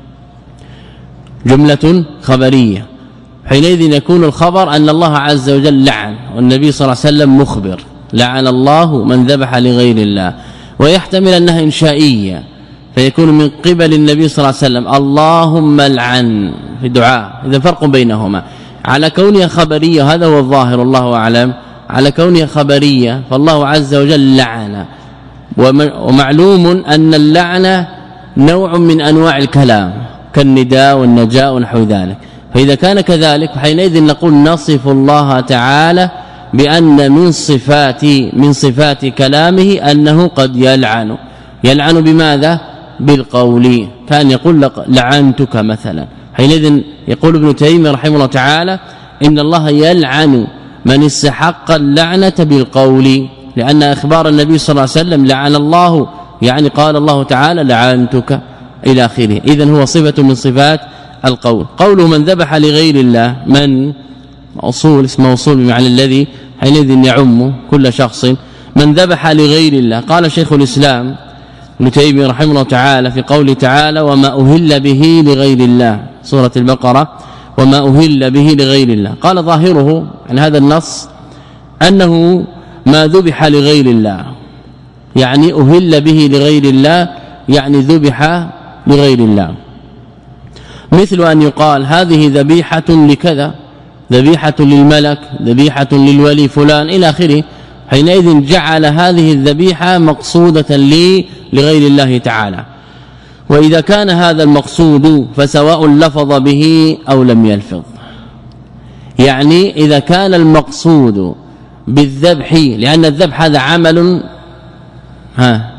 جملة خبرية، حينئذ يكون الخبر أن الله عز وجل لعن، والنبي صلى الله عليه وسلم مخبر لعن الله من ذبح لغير الله. ويحتمل أنها إنشائية، فيكون من قبل النبي صلى الله عليه وسلم اللهم العن في الدعاء. إذا فرق بينهما. على كونها خبرية هذا هو الظاهر الله أعلم، على كونها خبرية فالله عز وجل لعن. ومعلوم أن اللعنة نوع من أنواع الكلام كالنداء والنجاء ونحو ذلك، فإذا كان كذلك فحينئذ نقول نصف الله تعالى بأن من صفات من صفات كلامه أنه قد يلعن. يلعن بماذا؟ بالقول. كان يقول لعنتك مثلا، حينئذ يقول ابن تيمية رحمه الله تعالى إن الله يلعن من استحق اللعنة بالقول، لأن أخبار النبي صلى الله عليه وسلم لعن الله، يعني قال الله تعالى لعنتك إلى آخره. إذن هو صفة من صفات القول. قوله من ذبح لغير الله، من موصول اسم موصول بمعنى الذي حينئذ يعم كل شخص. من ذبح لغير الله، قال شيخ الإسلام ابن تيمية رحمه الله تعالى في قوله تعالى وما أهل به لغير الله، سورة البقرة، وما أهل به لغير الله، قال ظاهره عن هذا النص أنه ما ذبح لغير الله، يعني أهل به لغير الله يعني ذبح لغير الله. مثل أن يقال هذه ذبيحة لكذا، ذبيحة للملك، ذبيحة للولي فلان إلى آخره، حينئذ جعل هذه الذبيحة مقصودة لي لغير الله تعالى. وإذا كان هذا المقصود فسواء لفظ به أو لم يلفظ، يعني إذا كان المقصود بالذبح، لأن الذبح هذا عمل ها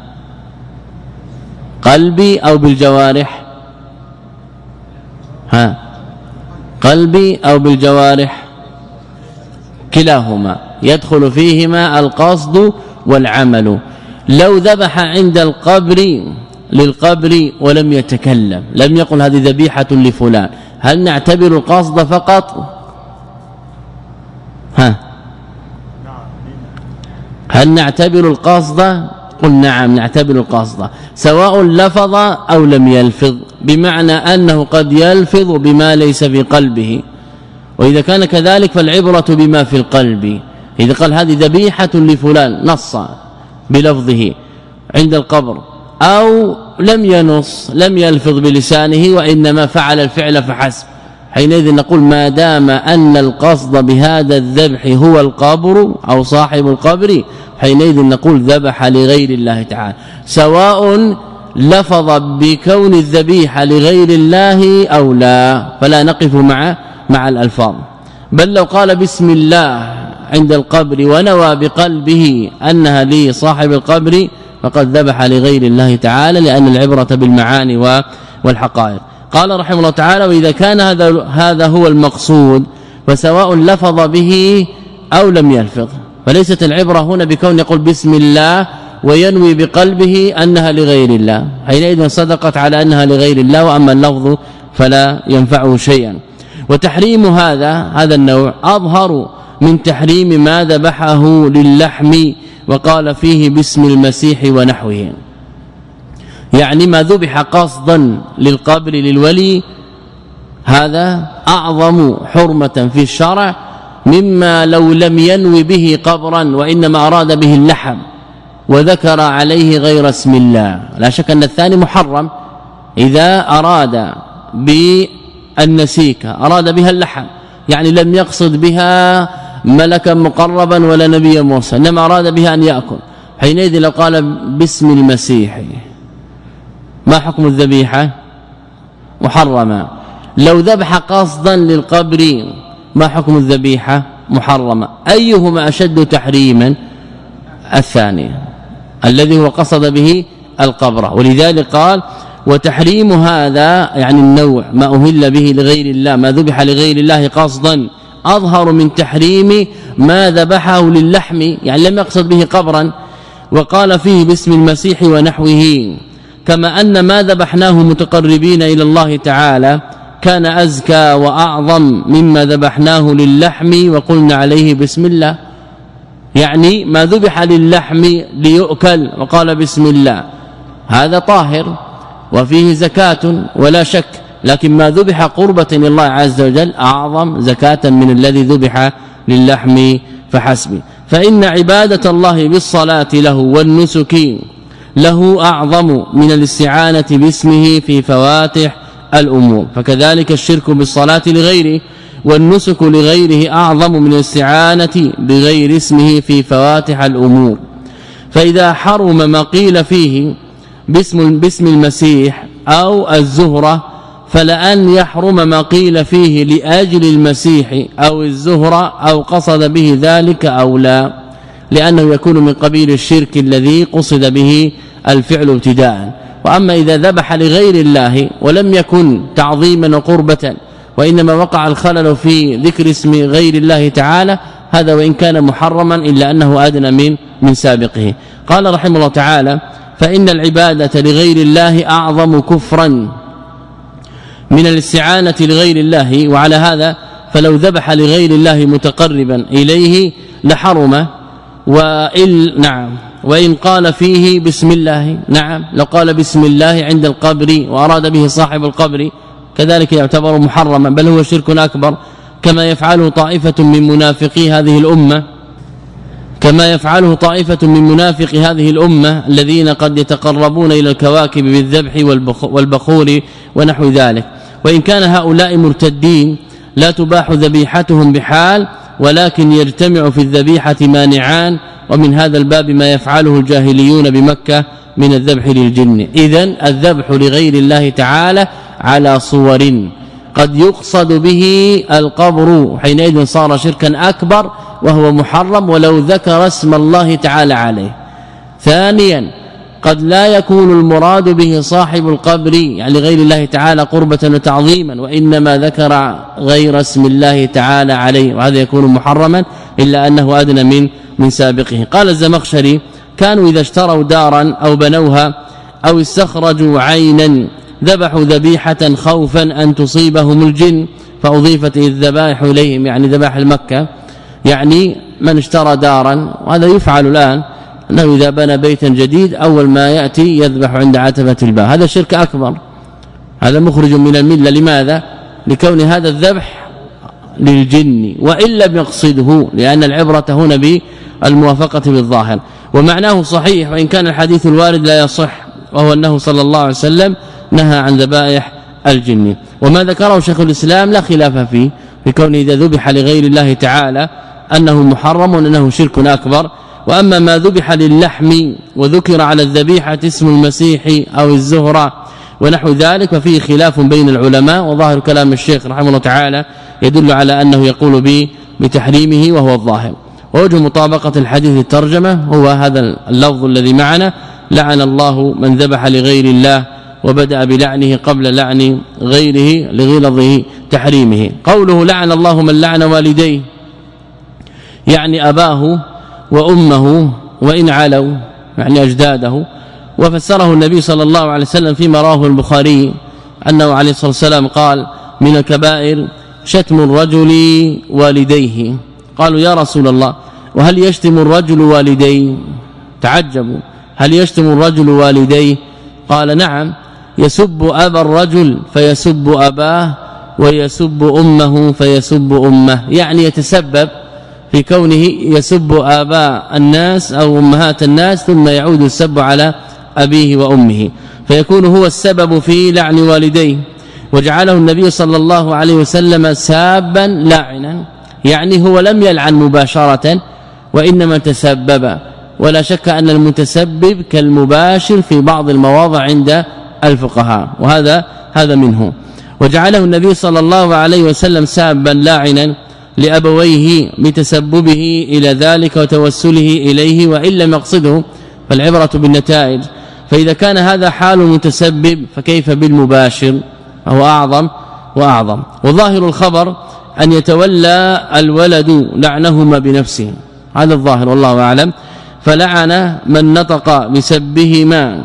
قلبي أو بالجوارح، ها قلبي أو بالجوارح، كلاهما يدخل فيهما القصد والعمل. لو ذبح عند القبر للقبر ولم يتكلم، لم يقل هذه ذبيحة لفلان، هل نعتبر القصد فقط؟ ها هل نعتبر القصد؟ قل نعم نعتبر القصد، سواء لفظ أو لم يلفظ، بمعنى أنه قد يلفظ بما ليس في قلبه، وإذا كان كذلك فالعبرة بما في القلب. إذا قال هذه ذبيحة لفلان نص بلفظه عند القبر، أو لم ينص لم يلفظ بلسانه وإنما فعل الفعل فحسب، حينئذ نقول ما دام أن القصد بهذا الذبح هو القبر أو صاحب القبر، حينئذ نقول ذبح لغير الله تعالى، سواء لفظ بكون الذبيحة لغير الله أو لا، فلا نقف مع مع الألفاظ. بل لو قال بسم الله عند القبر ونوى بقلبه أنها لي صاحب القبر فقد ذبح لغير الله تعالى، لأن العبرة بالمعاني والحقائق. قال رحمه الله تعالى وإذا كان هذا هذا هو المقصود فسواء لفظ به أو لم يلفظ، فليست العبرة هنا بكون يقول بسم الله وينوي بقلبه أنها لغير الله، حينئذ صدقت على أنها لغير الله، وأما اللفظ فلا ينفعه شيئا. وتحريم هذا هذا النوع أظهر من تحريم ما ذبحه للحم وقال فيه باسم المسيح ونحوه، يعني ما ذبح قصدا للقبر للولي هذا أعظم حرمة في الشرع مما لو لم ينوي به قبرا وإنما أراد به اللحم وذكر عليه غير اسم الله. لا شك أن الثاني محرم، إذا أراد بالنسيكة أراد بها اللحم، يعني لم يقصد بها ملكا مقربا ولا نبي موسى، انما اراد بها ان ياكل، حينئذ لو قال باسم المسيح ما حكم الذبيحه؟ محرمه. لو ذبح قصدا للقبر ما حكم الذبيحه؟ محرمه. ايهما اشد تحريما؟ الثاني الذي هو قصد به القبر. ولذلك قال وتحريم هذا يعني النوع ما أهل به لغير الله، ما ذبح لغير الله قصدا، أظهر من تحريم ما ذبحه للحم، يعني لم يقصد به قبرا، وقال فيه باسم المسيح ونحوه، كما أن ما ذبحناه متقربين إلى الله تعالى كان أزكى وأعظم مما ذبحناه للحم وقلنا عليه بسم الله، يعني ما ذبح للحم ليؤكل وقال بسم الله هذا طاهر وفيه زكاة ولا شك، لكن ما ذبح قربة إلى الله عز وجل أعظم زكاة من الذي ذبح للحم فحسب. فإن عبادة الله بالصلاة له والنسك له أعظم من الاستعانة باسمه في فواتح الأمور، فكذلك الشرك بالصلاة لغيره والنسك لغيره أعظم من الاستعانة بغير اسمه في فواتح الأمور. فإذا حرم ما قيل فيه باسم باسم المسيح أو الزهرة فلأن يحرم ما قيل فيه لأجل المسيح أو الزهرة أو قصد به ذلك أو لا، لأنه يكون من قبيل الشرك الذي قصد به الفعل ابتداء. وأما إذا ذبح لغير الله ولم يكن تعظيما وقربة وإنما وقع الخلل في ذكر اسم غير الله تعالى، هذا وإن كان محرما إلا أنه أدنى من من سابقه. قال رحمه الله تعالى فإن العبادة لغير الله أعظم كفرا من الاستعانة لغير الله، وعلى هذا فلو ذبح لغير الله متقربا إليه لحرم. وإن نعم وإن قال فيه بسم الله، نعم لو قال بسم الله عند القبر وأراد به صاحب القبر كذلك يعتبر محرما، بل هو شرك أكبر كما يفعله طائفة من منافقي هذه الأمة كما يفعله طائفة من منافق هذه الأمة الذين قد يتقربون إلى الكواكب بالذبح والبخور ونحو ذلك. وإن كان هؤلاء مرتدين لا تباح ذبيحتهم بحال، ولكن يجتمع في الذبيحة مانعان، ومن هذا الباب ما يفعله الجاهليون بمكة من الذبح للجن. إذن الذبح لغير الله تعالى على صور قد يقصد به القبر، حينئذ صار شركا أكبر وهو محرم ولو ذكر اسم الله تعالى عليه. ثانيا قد لا يكون المراد به صاحب القبر يعني غير الله تعالى قربة وتعظيما، وإنما ذكر غير اسم الله تعالى عليه، وهذا يكون محرما إلا أنه أدنى من من سابقه. قال الزمخشري: كانوا إذا اشتروا دارا أو بنوها أو استخرجوا عينا ذبحوا ذبيحة خوفا أن تصيبهم الجن، فأضيفت الذبائح إليهم يعني ذبائح المكة. يعني من اشترى دارا، وهذا يفعل الآن، أنه إذا بنى بيتا جديد أول ما يأتي يذبح عند عتبة الباب، هذا شرك أكبر، هذا مخرج من الملة. لماذا؟ لكون هذا الذبح للجن وإن لم يقصده، لأن العبرة هنا بالموافقة بالظاهر. ومعناه صحيح وإن كان الحديث الوارد لا يصح، وهو أنه صلى الله عليه وسلم نهى عن ذبائح الجن. وما ذكره شيخ الإسلام لا خلاف فيه، بكونه إذا ذبح لغير الله تعالى أنه محرم وأنه شرك أكبر. وأما ما ذبح للحم وذكر على الذبيحة اسم المسيح أو الزهرة ونحو ذلك ففيه خلاف بين العلماء، وظاهر كلام الشيخ رحمه الله تعالى يدل على أنه يقول به بتحريمه وهو الظاهر. ووجه مطابقة الحديث الترجمة هو هذا اللفظ الذي معنا: لعن الله من ذبح لغير الله، وبدأ بلعنه قبل لعن غيره لغلظه تحريمه. قوله لعن الله من لعن والديه يعني أباه وأمه وإن علوا يعني أجداده. وفسره النبي صلى الله عليه وسلم فيما رواه البخاري أنه عليه الصلاة والسلام قال: من الكبائر شتم الرجل والديه. قالوا: يا رسول الله، وهل يشتم الرجل والديه؟ تعجبوا: هل يشتم الرجل والديه؟ قال: نعم، يسب أبا الرجل فيسب أباه، ويسب أمه فيسب أمه، يعني يتسبب في كونه يسب آباء الناس أو أمهات الناس ثم يعود السب على أبيه وأمه، فيكون هو السبب في لعن والديه. وجعله النبي صلى الله عليه وسلم سابا لاعنا، يعني هو لم يلعن مباشرة وإنما تسبب، ولا شك أن المتسبب كالمباشر في بعض المواضع عند الفقهاء، وهذا هذا منه. وجعله النبي صلى الله عليه وسلم سابا لاعنا لأبويه بتسببه إلى ذلك وتوسله إليه وإن لم يقصده، فالعبرة بالنتائج. فإذا كان هذا حال المتسبب فكيف بالمباشر؟ هو أعظم وأعظم. وظاهر الخبر أن يتولى الولد لعنهما بنفسه، هذا الظاهر والله أعلم. فلعن من نطق بسبهما.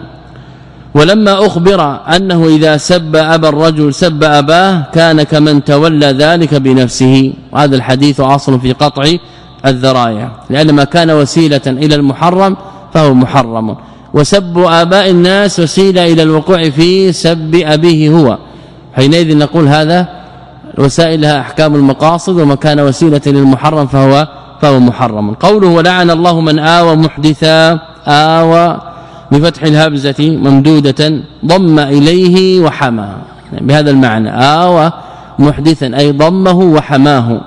ولما أخبر أنه إذا سب أبا الرجل سب أباه كان كمن تولى ذلك بنفسه، وهذا الحديث أصل في قطع الذرائع، لأن ما كان وسيلة إلى المحرم فهو محرم، وسب آباء الناس وسيلة إلى الوقوع في سب أبيه هو، حينئذ نقول هذا وسائل لها أحكام المقاصد، وما كان وسيلة للمحرم فهو فهو محرم. قوله: ولعن الله من آوى محدثا، آوى بفتح الهمزة ممدودة ضم إليه وحمى، بهذا المعنى آوى محدثا أي ضمه وحماه،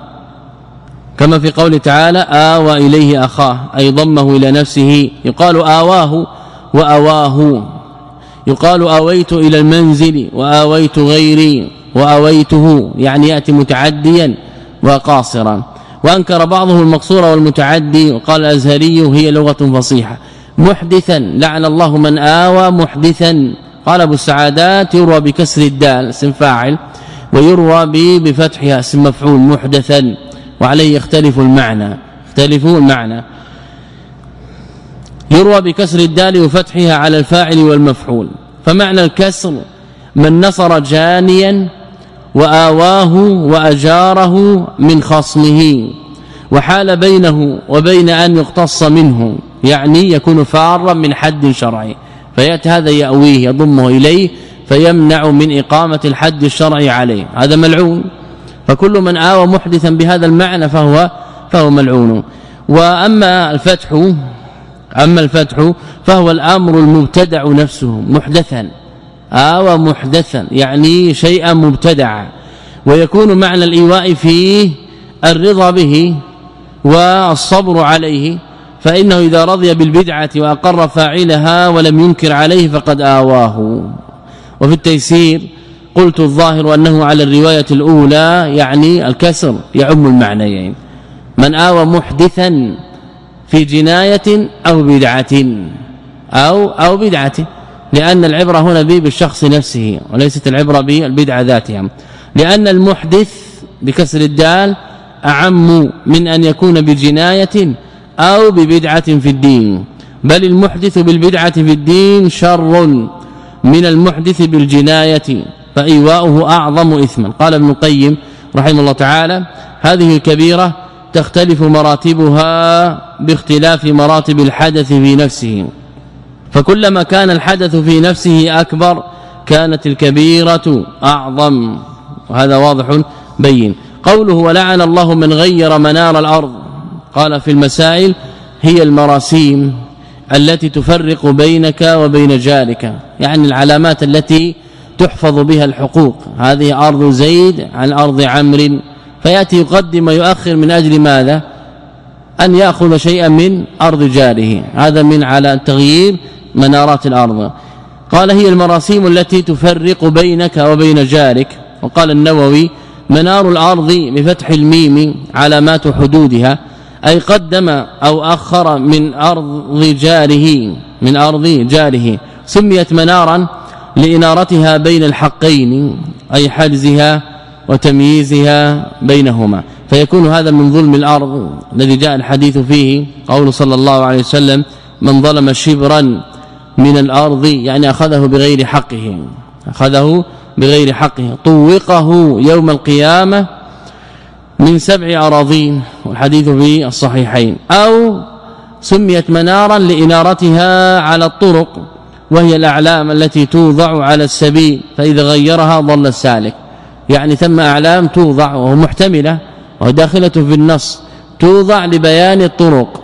كما في قوله تعالى: آوى إليه أخاه أي ضمه إلى نفسه. يقال آواه وأواه، يقال آويت إلى المنزل وآويت غيري وآويته، يعني يأتي متعديا وقاصرا. وأنكر بعضه المقصور والمتعدي، وقال الأزهري هي لغة فصيحة. محدثا لعن الله من آوى محدثا. قال ابو السعادات: يروى بكسر الدال اسم فاعل، ويروى بفتحها اسم مفعول محدثا، وعليه يختلف المعنى يختلف المعنى يروى بكسر الدال وفتحها على الفاعل والمفعول. فمعنى الكسر: من نصر جانيا وآواه وأجاره من خصمه وحال بينه وبين أن يقتص منه، يعني يكون فارا من حد شرعي، فيأتي هذا يأويه يضمه إليه فيمنع من إقامة الحد الشرعي عليه، هذا ملعون. فكل من آوى محدثا بهذا المعنى فهو فهو ملعون. وأما الفتح أما الفتح فهو الأمر المبتدع نفسه محدثا، آوى محدثا يعني شيئا مبتدعا، ويكون معنى الإيواء فيه الرضا به والصبر عليه، فإنه إذا رضي بالبدعة وأقر فاعلها ولم ينكر عليه فقد آواه. وفي التيسير قلت الظاهر أنه على الرواية الأولى يعني الكسر يعم المعنيين، من آوى محدثا في جناية أو بدعة أو أو بدعة، لأن العبرة هنا به بالشخص نفسه وليست العبرة بالبدعة ذاتها، لأن المحدث بكسر الدال أعم من أن يكون بجناية أو ببدعة في الدين، بل المحدث بالبدعة في الدين شر من المحدث بالجناية، فإيواؤه أعظم إثما. قال ابن القيم رحمه الله تعالى: هذه الكبيرة تختلف مراتبها باختلاف مراتب الحدث في نفسه، فكلما كان الحدث في نفسه أكبر كانت الكبيرة أعظم، وهذا واضح بين. قوله ولعن الله من غير منار الأرض، قال في المسائل هي المراسيم التي تفرق بينك وبين جارك، يعني العلامات التي تحفظ بها الحقوق، هذه أرض زيد عن أرض عمرو، فيأتي يقدم ويؤخر من أجل ماذا؟ أن يأخذ شيئا من أرض جاره، هذا من على تغيير منارات الأرض. قال هي المراسيم التي تفرق بينك وبين جارك. وقال النووي منار الأرض بفتح الميم علامات حدودها، أي قدم أو أخر من أرض جاره من أرض جاره، سميت منارا لإنارتها بين الحقين، أي حجزها وتمييزها بينهما، فيكون هذا من ظلم الأرض الذي جاء الحديث فيه، قول صلى الله عليه وسلم: من ظلم شبرا من الأرض، يعني أخذه بغير حقه أخذه بغير حقه طوقه يوم القيامة من سبع أراضين، والحديث في الصحيحين. أو سميت منارا لإنارتها على الطرق، وهي الأعلام التي توضع على السبيل، فإذا غيرها ضل السالك، يعني ثم أعلام توضع وهو محتملة وداخلة في النص، توضع لبيان الطرق،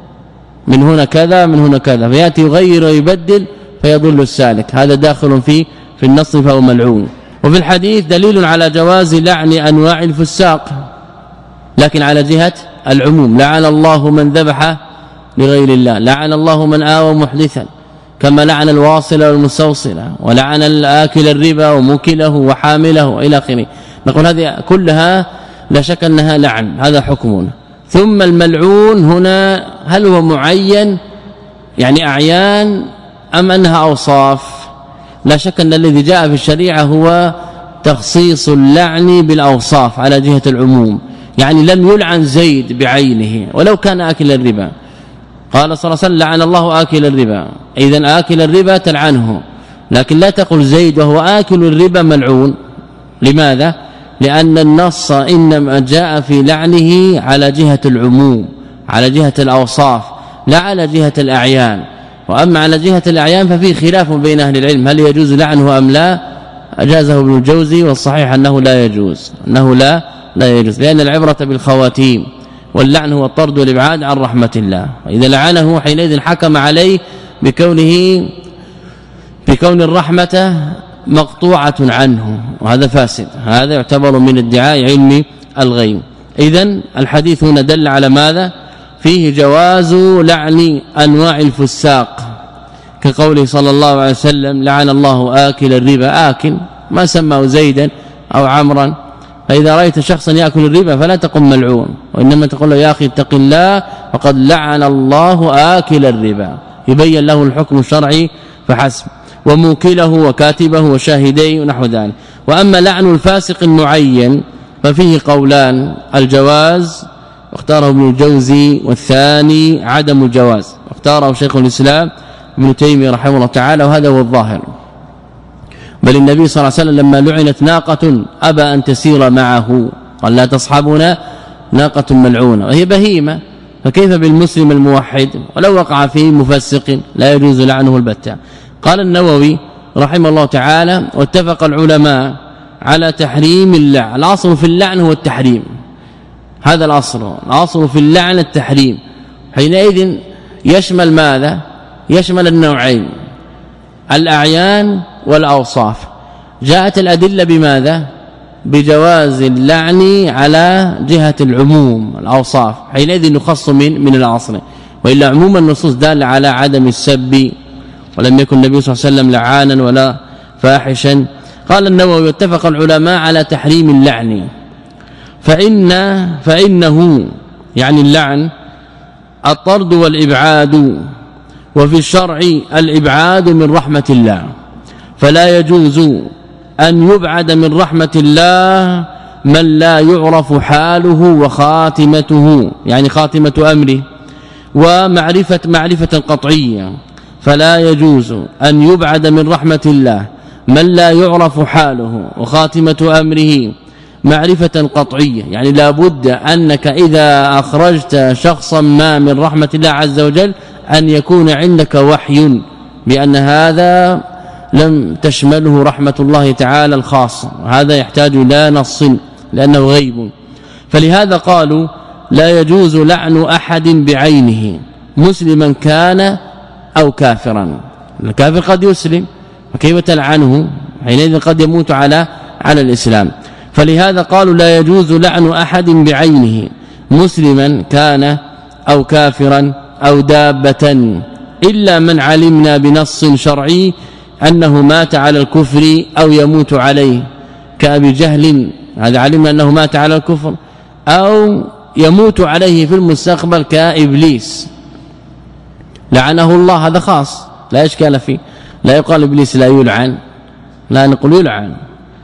من هنا كذا من هنا كذا، فياتي يغير ويبدل فيضل السالك، هذا داخل في في النص فهو ملعون. وفي الحديث دليل على جواز لعن أنواع الفساق، لكن على جهة العموم، لعن الله من ذبح لغير الله، لعن الله من آوى محدثا، كما لعن الواصل والمستوصل، ولعن الآكل الربا وموكله وحامله إلى آخره. نقول هذه كلها لا شك أنها لعن، هذا حكم. ثم الملعون هنا هل هو معين يعني أعيان أم أنها أوصاف؟ لا شك أن الذي جاء في الشريعة هو تخصيص اللعن بالأوصاف على جهة العموم، يعني لم يلعن زيد بعينه ولو كان آكل الربا، قال صلى الله عليه وسلم: لعن الله آكل الربا، إذن آكل الربا تلعنه، لكن لا تقل زيد وهو آكل الربا ملعون. لماذا؟ لأن النص إنما جاء في لعنه على جهة العموم، على جهة الأوصاف، لا على جهة الأعيان. وأما على جهة الأعيان ففي خلاف بين أهل العلم هل يجوز لعنه أم لا، أجازه ابن الجوزي، والصحيح أنه لا يجوز أنه لا لا يجوز، لأن العبرة بالخواتيم، واللعن هو الطرد والابعاد عن رحمة الله، واذا لعنه حينئذ حكم عليه بكونه بكون الرحمة مقطوعة عنه، وهذا فاسد، هذا يعتبر من ادعاء علم الغيب. اذن الحديث هنا دل على ماذا؟ فيه جواز لعن انواع الفساق، كقوله صلى الله عليه وسلم: لعن الله آكل الربا، آكل ما سماه زيدا أو عمرا، فإذا رأيت شخصا يأكل الربا فلا تقم ملعون، وإنما تقول له: يا أخي اتق الله وقد لعن الله آكل الربا، يبين له الحكم الشرعي فحسب، وموكله وكاتبه وشاهديه ونحو ذلك. وأما لعن الفاسق المعين ففيه قولان: الجواز واختاره ابن الجوزي، والثاني عدم الجواز واختاره شيخ الإسلام ابن تيمية رحمه الله تعالى، وهذا هو الظاهر. بل النبي صلى الله عليه وسلم لما لعنت ناقة أبى أن تسير معه قال لا تصحبنا ناقة ملعونة وهي بهيمة، فكيف بالمسلم الموحد ولو وقع فيه مفسق لا يجوز لعنه البتة. قال النووي رحمه الله تعالى واتفق العلماء على تحريم اللعن. الاصل في اللعن هو التحريم، هذا الاصل، الاصل في اللعن التحريم. حينئذ يشمل ماذا؟ يشمل النوعين الأعيان والأوصاف. جاءت الأدلة بماذا؟ بجواز اللعن على جهة العموم الأوصاف، حينئذ نخص من من الأصل، وإلا عموم النصوص دال على عدم السب، ولم يكن النبي صلى الله عليه وسلم لعانا ولا فاحشا. قال النووي اتفق العلماء على تحريم اللعن، فإن فإنه يعني اللعن الطرد والإبعاد، وفي الشرع الإبعاد من رحمة الله، فلا يجوز أن يبعد من رحمة الله من لا يعرف حاله وخاتمته، يعني خاتمة أمره ومعرفة معرفة قطعية، فلا يجوز أن يبعد من رحمة الله من لا يعرف حاله وخاتمة أمره معرفة قطعية، يعني لا بد أنك إذا أخرجت شخصا ما من رحمة الله عز وجل أن يكون عندك وحي بأن هذا لم تشمله رحمة الله تعالى الخاصة، وهذا يحتاج إلى نص لأنه غيب. فلهذا قالوا لا يجوز لعن أحد بعينه مسلما كان أو كافرا. الكافر قد يسلم وكيف تلعنه؟ حينئذ قد يموت على على الإسلام. فلهذا قالوا لا يجوز لعن أحد بعينه مسلما كان أو كافرا أو دابة، إلا من علمنا بنص شرعي أنه مات على الكفر أو يموت عليه، كأبي جهل هذا علمنا أنه مات على الكفر، أو يموت عليه في المستقبل كإبليس لعنه الله، هذا خاص لا إشكال فيه، لا يقال إبليس لا يلعن، لا نقول يلعن.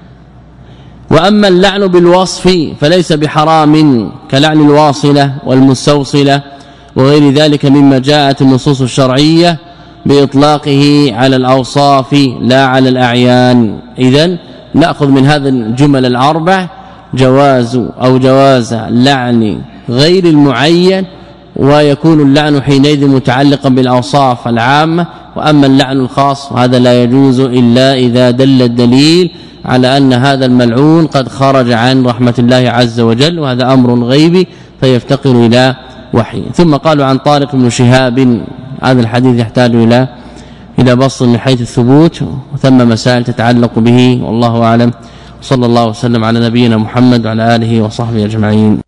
وأما اللعن بالوصف فليس بحرام كلعن الواصلة والمستوصلة وغير ذلك مما جاءت النصوص الشرعية بإطلاقه على الأوصاف لا على الأعيان. إذن نأخذ من هذا الجمل الأربع جواز أو جواز لعن غير المعين، ويكون اللعن حينئذ متعلقا بالأوصاف العامة. وأما اللعن الخاص هذا لا يجوز إلا إذا دل الدليل على أن هذا الملعون قد خرج عن رحمة الله عز وجل، وهذا أمر غيبي فيفتقر إلى وحي. ثم قالوا عن طارق بن شهاب، هذا الحديث يحتاج إلى إلى بسط من حيث الثبوت، وثم مسائل تتعلق به، والله أعلم. صلى الله وسلم على نبينا محمد وعلى آله وصحبه أجمعين.